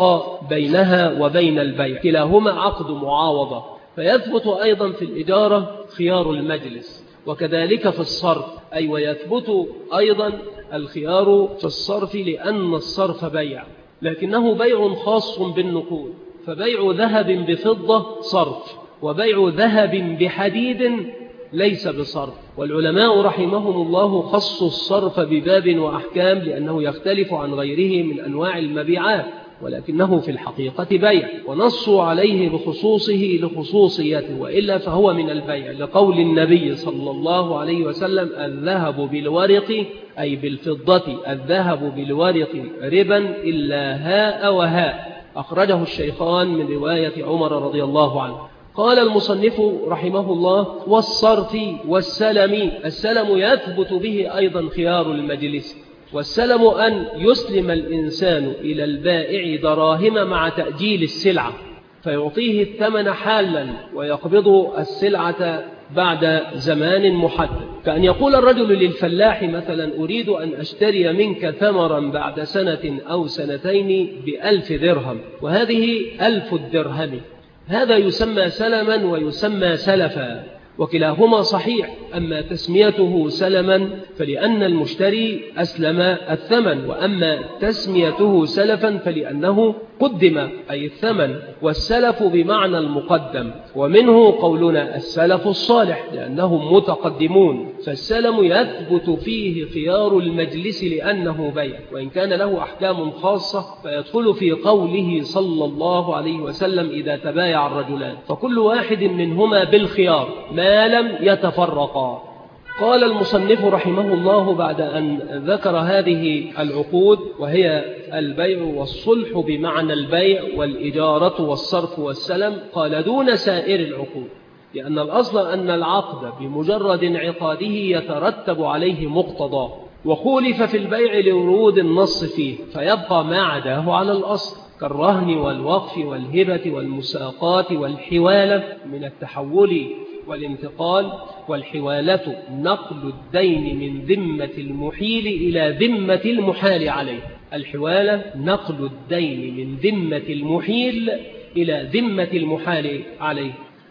بينها وبين البيع، كلاهما عقد معاوضة. فيثبت أيضا في الإجارة خيار المجلس، وكذلك في الصرف أي ويثبت أيضا الخيار في الصرف، لأن الصرف بيع لكنه بيع خاص بالنقود، فبيع ذهب بفضة صرف، وبيع ذهب بحديد ليس بصرف. والعلماء رحمهم الله خصوا الصرف بباب وأحكام لأنه يختلف عن غيره من أنواع المبيعات، ولكنه في الحقيقة بيع، ونصوا عليه بخصوصه لخصوصيته، وإلا فهو من البيع، لقول النبي صلى الله عليه وسلم الذهب بالورق أي بالفضة، الذهب بالورق ربا إلا هاء وهاء، أخرجه الشيخان من رواية عمر رضي الله عنه. قال المصنف رحمه الله والصرف والسلم، السلم يثبت به أيضا خيار المجلس، والسلم أن يسلم الإنسان إلى البائع دراهم مع تأجيل السلعة، فيعطيه الثمن حالا ويقبض السلعة بعد زمان محدد، كأن يقول الرجل للفلاح مثلا أريد أن أشتري منك ثمرا بعد سنة أو سنتين ب1000 درهم، وهذه 1000 الدرهم، هذا يسمى سلما ويسمى سلفا، وكلاهما صحيح. أما تسميته سلما فلأن المشتري أسلم الثمن، وأما تسميته سلفا فلأنه قدم أي الثمن، والسلف بمعنى المقدم، ومنه قولنا السلف الصالح لأنهم متقدمون. فالسلم يثبت فيه خيار المجلس لأنه بيع، وإن كان له أحكام خاصة فيدخل في قوله صلى الله عليه وسلم إذا تبايع الرجلان، فكل واحد منهما بالخيار ما لم يتفرقا. قال المصنف رحمه الله بعد أن ذكر هذه العقود وهي البيع والصلح بمعنى البيع والإجارة والصرف والسلم، قال دون سائر العقود، لأن الأصل أن العقد بمجرد انعقاده يترتب عليه مقتضى، وخولف في البيع لورود النص فيه، فيبقى ما عداه على الأصل كالرهن والوقف والهبة والمساقات والحوالة من التحول والانتقال. والحوالة نقل الدين من ذمة المحيل إلى ذمة المحال عليه. الحوالة نقل الدين من ذمة المحيل إلى ذمة المحال عليه،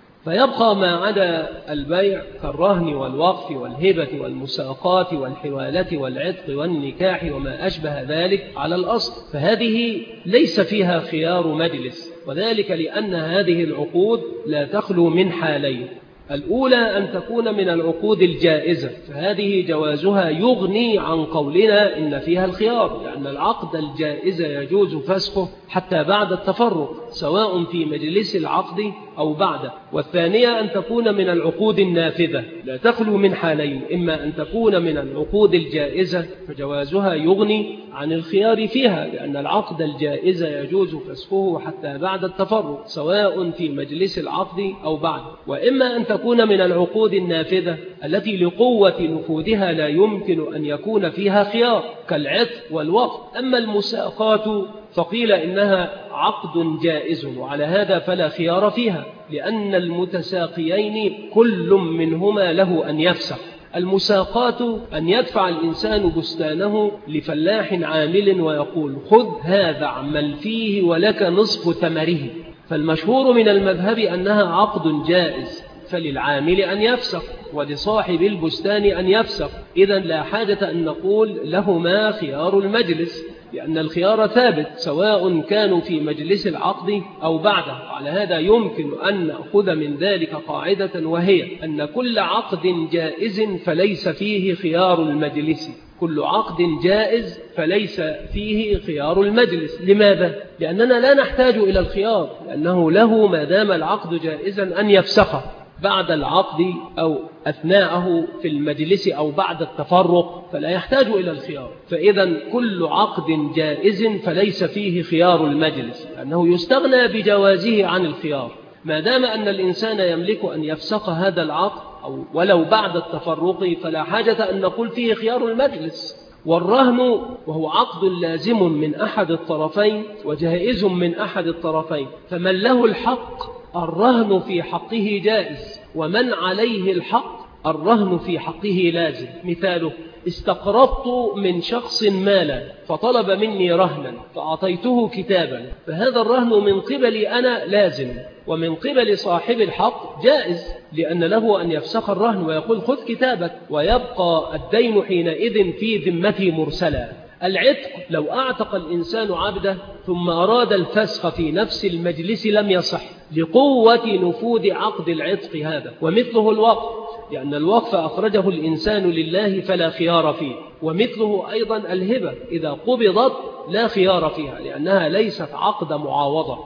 فيبقى ما عدا البيع كالرهن والوقف والهبة والمساقات والحوالة والعتق والنكاح وما أشبه ذلك على الأصل، فهذه ليس فيها خيار مجلس، وذلك لأن هذه العقود لا تخلو من حالين. الأولى أن تكون من العقود الجائزة، فهذه جوازها يغني عن قولنا إن فيها الخيار، لأن العقد الجائز يجوز فسخه حتى بعد التفرق سواء في مجلس العقد أو بعده. والثانية أن تكون من العقود النافذة، لا تخلو من حالين، إما أن تكون من العقود الجائزة فجوازها يغني عن الخيار فيها، لأن العقد الجائز يجوز فسخه حتى بعد التفرق سواء في مجلس العقد أو بعده، وإما أن تكون من العقود النافذة التي لقوة نفوذها لا يمكن أن يكون فيها خيار كالعتق والوقف. أما المساقات فقيل إنها عقد جائز، وعلى هذا فلا خيار فيها، لأن المتساقيين كل منهما له أن يفسخ. المساقات أن يدفع الإنسان بستانه لفلاح عامل ويقول خذ هذا اعمل فيه ولك نصف ثمره، فالمشهور من المذهب أنها عقد جائز، فللعامل أن يفسخ ولصاحب البستان أن يفسخ. إذن لا حاجة أن نقول لهما خيار المجلس، لأن الخيار ثابت سواء كانوا في مجلس العقد أو بعده. على هذا يمكن أن نأخذ من ذلك قاعدة، وهي أن كل عقد جائز فليس فيه خيار المجلس، كل عقد جائز فليس فيه خيار المجلس. لماذا؟ لأننا لا نحتاج إلى الخيار، لأنه له ما دام العقد جائزا أن يفسخه بعد العقد أو أثناءه في المجلس أو بعد التفرق، فلا يحتاج إلى الخيار. فإذا كل عقد جائز فليس فيه خيار المجلس، لأنه يستغنى بجوازه عن الخيار ما دام أن الإنسان يملك أن يفسخ هذا العقد أو ولو بعد التفرق، فلا حاجة أن نقول فيه خيار المجلس. والرهن وهو عقد لازم من أحد الطرفين وجائز من أحد الطرفين، فمن له الحق الرهن في حقه جائز، ومن عليه الحق الرهن في حقه لازم. مثاله: استقرضت من شخص مالا فطلب مني رهنا فأعطيته كتابا، فهذا الرهن من قبلي أنا لازم، ومن قبل صاحب الحق جائز، لأن له أن يفسخ الرهن ويقول خذ كتابك، ويبقى الدين حينئذ في ذمتي مرسلا. العتق: لو أعتق الإنسان عبده ثم أراد الفسخ في نفس المجلس لم يصح لقوة نفوذ عقد العتق هذا. ومثله الوقف، لأن الوقف أخرجه الإنسان لله فلا خيار فيه. ومثله أيضا الهبة، إذا قبضت لا خيار فيها لأنها ليست عقد معاوضة.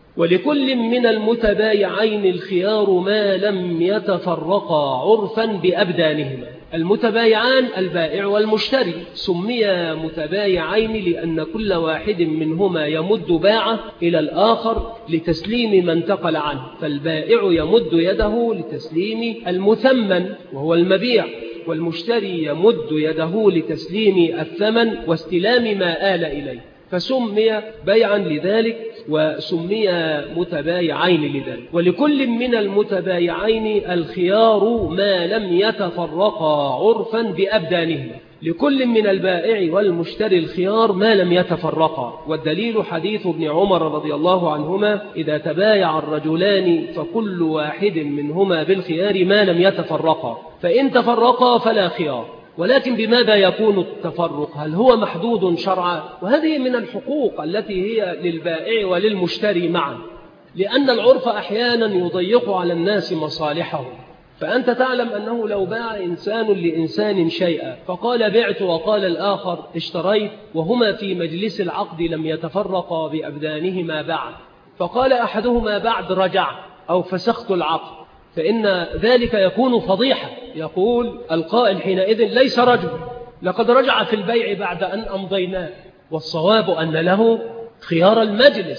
ولكل من المتبايعين الخيار ما لم يتفرقا عرفا بأبدانهما. المتبايعان البائع والمشتري سميا متبايعين لأن كل واحد منهما يمد باعه إلى الآخر لتسليم ما انتقل عنه، فالبائع يمد يده لتسليم المثمن وهو المبيع، والمشتري يمد يده لتسليم الثمن واستلام ما آل إليه، فسمي بيعا لذلك وسمي متبايعين لذلك. ولكل من المتبايعين الخيار ما لم يتفرقا عرفا بأبدانهما. لكل من البائع والمشتري الخيار ما لم يتفرقا، والدليل حديث ابن عمر رضي الله عنهما: إذا تبايع الرجلان فكل واحد منهما بالخيار ما لم يتفرقا، فإن تفرقا فلا خيار. ولكن بماذا يكون التفرق؟ هل هو محدود شرعا؟ وهذه من الحقوق التي هي للبائع وللمشتري معا، لأن العرف أحيانا يضيق على الناس مصالحهم. فأنت تعلم أنه لو باع إنسان لإنسان شيئا فقال بعت وقال الآخر اشتريت، وهما في مجلس العقد لم يتفرقا بأبدانهما بعد، فقال أحدهما بعد رجع أو فسخت العقد، فإن ذلك يكون فضيحة. يقول القائل حينئذ: ليس رجل، لقد رجع في البيع بعد أن أمضيناه. والصواب أن له خيار المجلس،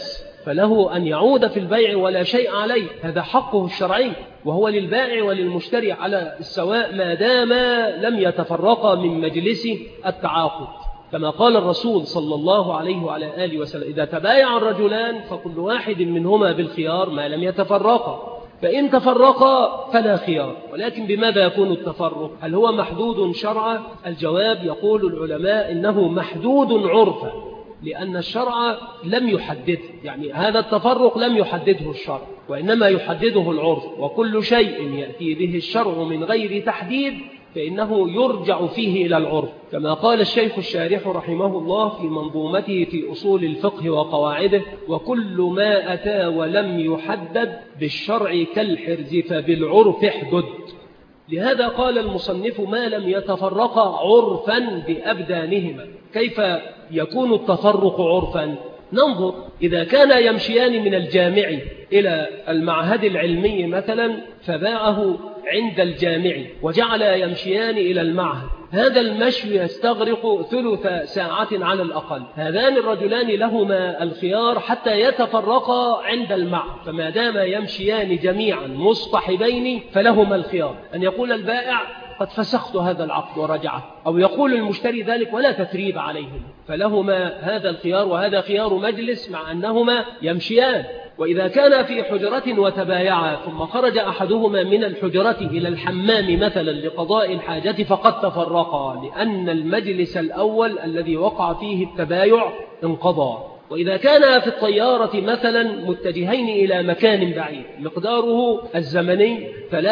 فله أن يعود في البيع ولا شيء عليه، هذا حقه الشرعي، وهو للبائع وللمشتري على السواء ما دام لم يتفرقا من مجلس التعاقد، كما قال الرسول صلى الله عليه وعلى آله وسلم: إذا تبايع الرجلان فكل واحد منهما بالخيار ما لم يتفرقا، فإن تفرقا فلا خيار. ولكن بماذا يكون التفرق؟ هل هو محدود شرعا؟ الجواب يقول العلماء إنه محدود عرفا، لأن الشرع لم يحدده، يعني هذا التفرق لم يحدده الشرع، وإنما يحدده العرف، وكل شيء يأتي به الشرع من غير تحديد فإنه يرجع فيه إلى العرف، كما قال الشيخ الشارح رحمه الله في منظومته في أصول الفقه وقواعده: وكل ما أتى ولم يحدد بالشرع كالحرز فبالعرف احدد. لهذا قال المصنف: ما لم يتفرقا عرفا بأبدانهما. كيف يكون التفرق عرفا؟ ننظر، إذا كان يمشيان من الجامع إلى المعهد العلمي مثلا، فباعه عند الجامع وجعل يمشيان إلى المعهد، هذا المشي يستغرق 3 ساعات على الأقل، هذان الرجلان لهما الخيار حتى يتفرقا عند المعهد، فما دام يمشيان جميعا مصطحبين فلهما الخيار أن يقول البائع: قد فسخت هذا العقد ورجعت، أو يقول المشتري ذلك ولا تثريب عليهم، فلهما هذا الخيار، وهذا خيار مجلس مع أنهما يمشيان. وإذا كان في حجرة وتبايعا ثم خرج أحدهما من الحجرة إلى الحمام مثلا لقضاء الحاجة فقد تفرقا، لأن المجلس الأول الذي وقع فيه التبايع انقضى. وإذا كان في الطيارة مثلا متجهين إلى مكان بعيد مقداره الزمني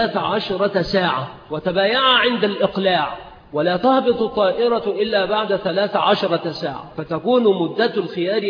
13 ساعة وتبايعا عند الإقلاع، ولا تهبط الطائرة إلا بعد 13 ساعة، فتكون مدة الخيار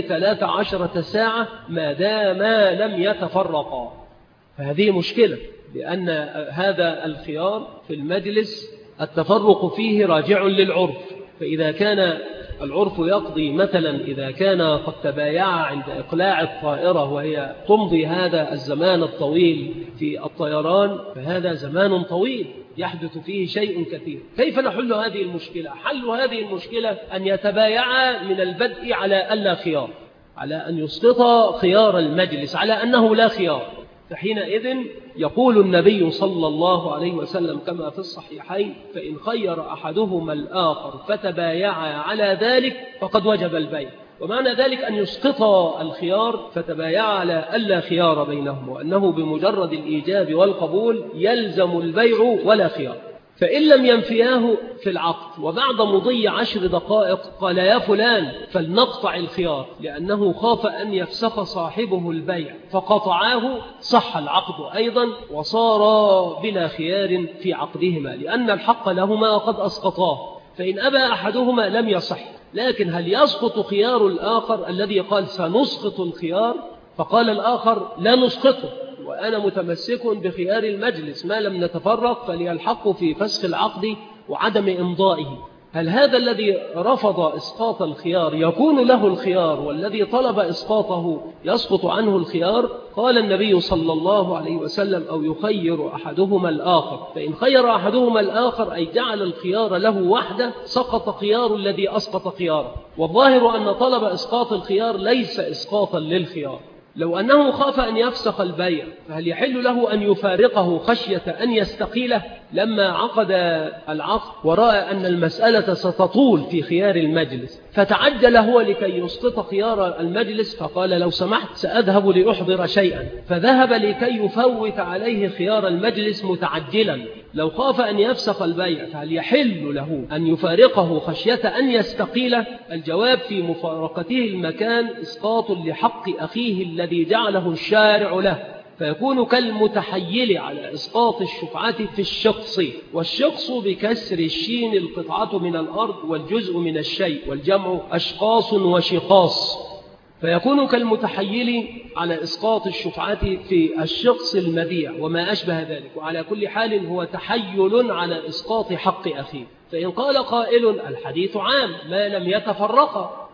13 ساعة ما دام لم يتفرقا. فهذه مشكلة، لأن هذا الخيار في المجلس التفرق فيه راجع للعرف، فإذا كان العرف يقضي مثلا إذا كان قد تبايع عند إقلاع الطائرة وهي تمضي هذا الزمان الطويل في الطيران، فهذا زمان طويل يحدث فيه شيء كثير. كيف نحل هذه المشكلة؟ حل هذه المشكلة أن يتبايعا من البدء على ألا خيار، على أن يسقط خيار المجلس، على أنه لا خيار. فحينئذ يقول النبي صلى الله عليه وسلم كما في الصحيحين: فإن خير أحدهما الآخر فتبايعا على ذلك فقد وجب البيع. ومعنى ذلك أن يسقط الخيار فتبايعا على ألا خيار بينهم، وأنه بمجرد الإيجاب والقبول يلزم البيع ولا خيار. فإن لم ينفياه في العقد وبعد مضي 10 دقائق قال: يا فلان فلنقطع الخيار، لأنه خاف أن يفسخ صاحبه البيع فقطعاه، صح العقد أيضا وصار بلا خيار في عقدهما، لأن الحق لهما قد أسقطاه. فإن أبى أحدهما لم يصح. لكن هل يسقط خيار الآخر الذي قال سنسقط الخيار، فقال الآخر لا نسقطه وأنا متمسك بخيار المجلس ما لم نتفرق، فلي الحق في فسخ العقد وعدم إمضائه؟ هل هذا الذي رفض إسقاط الخيار يكون له الخيار، والذي طلب إسقاطه يسقط عنه الخيار؟ قال النبي صلى الله عليه وسلم: أو يخير أحدهما الآخر، فإن خير أحدهما الآخر أي جعل الخيار له وحده سقط خيار الذي أسقط خياره. والظاهر أن طلب إسقاط الخيار ليس إسقاطا للخيار. لو أنه خاف أن يفسخ البيع فهل يحل له أن يفارقه خشية أن يستقيله لما عقد العقد ورأى أن المسألة ستطول في خيار المجلس، فتعجل هو لكي يسقط خيار المجلس فقال: لو سمحت سأذهب لأحضر شيئا، فذهب لكي يفوت عليه خيار المجلس متعجلا. لو خاف أن يفسخ البيع فهل يحل له أن يفارقه خشية أن يستقيله؟ الجواب: في مفارقته المكان إسقاط لحق أخيه الذي جعله الشارع له، فيكون كالمتحيل على إسقاط الشفعة في الشخص، والشخص بكسر الشين القطعة من الأرض والجزء من الشيء، والجمع أشخاص وشخاص، فيكون كالمتحيل على إسقاط الشفعة في الشخص المبيع وما أشبه ذلك. وعلى كل حال هو تحيل على إسقاط حق أخيه. فإن قال قائل: الحديث عام ما لم يتفرقا،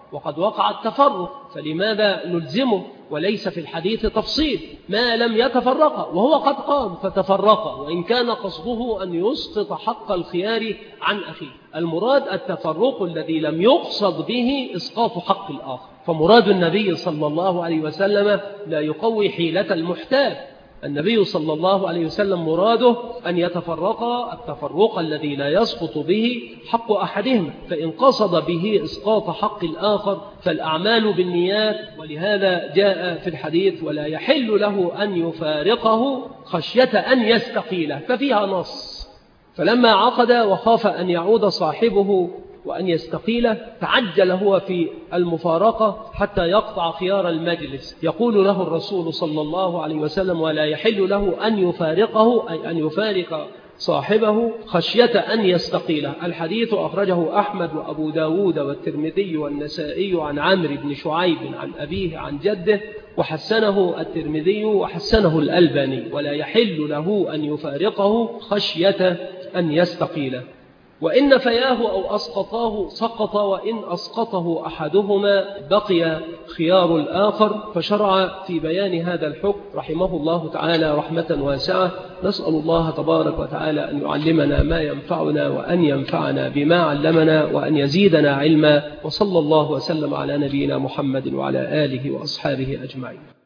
وقد وقع التفرق، فلماذا نلزمه وليس في الحديث تفصيل ما لم يتفرق، وهو قد قام فتفرق، وإن كان قصده أن يسقط حق الخيار عن أخيه. المراد التفرق الذي لم يقصد به إسقاط حق الآخر. فمراد النبي صلى الله عليه وسلم لا يقوي حيلة المحتال. النبي صلى الله عليه وسلم مراده أن يتفرق التفرق الذي لا يسقط به حق أحدهم، فإن قصد به إسقاط حق الآخر فالأعمال بالنيات. ولهذا جاء في الحديث ولا يحل له أن يفارقه خشية أن يستقيله، ففيها نص. فلما عقد وخاف أن يعود صاحبه وأن يستقيله تعجل هو في المفارقة حتى يقطع خيار المجلس. يقول له الرسول صلى الله عليه وسلم ولا يحل له أن يفارقه، أي أن يفارق صاحبه خشية أن يستقيله. الحديث أخرجه أحمد وأبو داود والترمذي والنسائي عن عمرو بن شعيب عن أبيه عن جده، وحسنه الترمذي وحسنه الألباني. ولا يحل له أن يفارقه خشية أن يستقيله. وإن فياه أو أسقطاه سقط، وإن أسقطه أحدهما بقي خيار الآخر. فشرع في بيان هذا الحكم رحمه الله تعالى رحمة واسعة. نسأل الله تبارك وتعالى أن يعلمنا ما ينفعنا، وأن ينفعنا بما علمنا، وأن يزيدنا علما. وصلى الله وسلم على نبينا محمد وعلى آله وأصحابه أجمعين.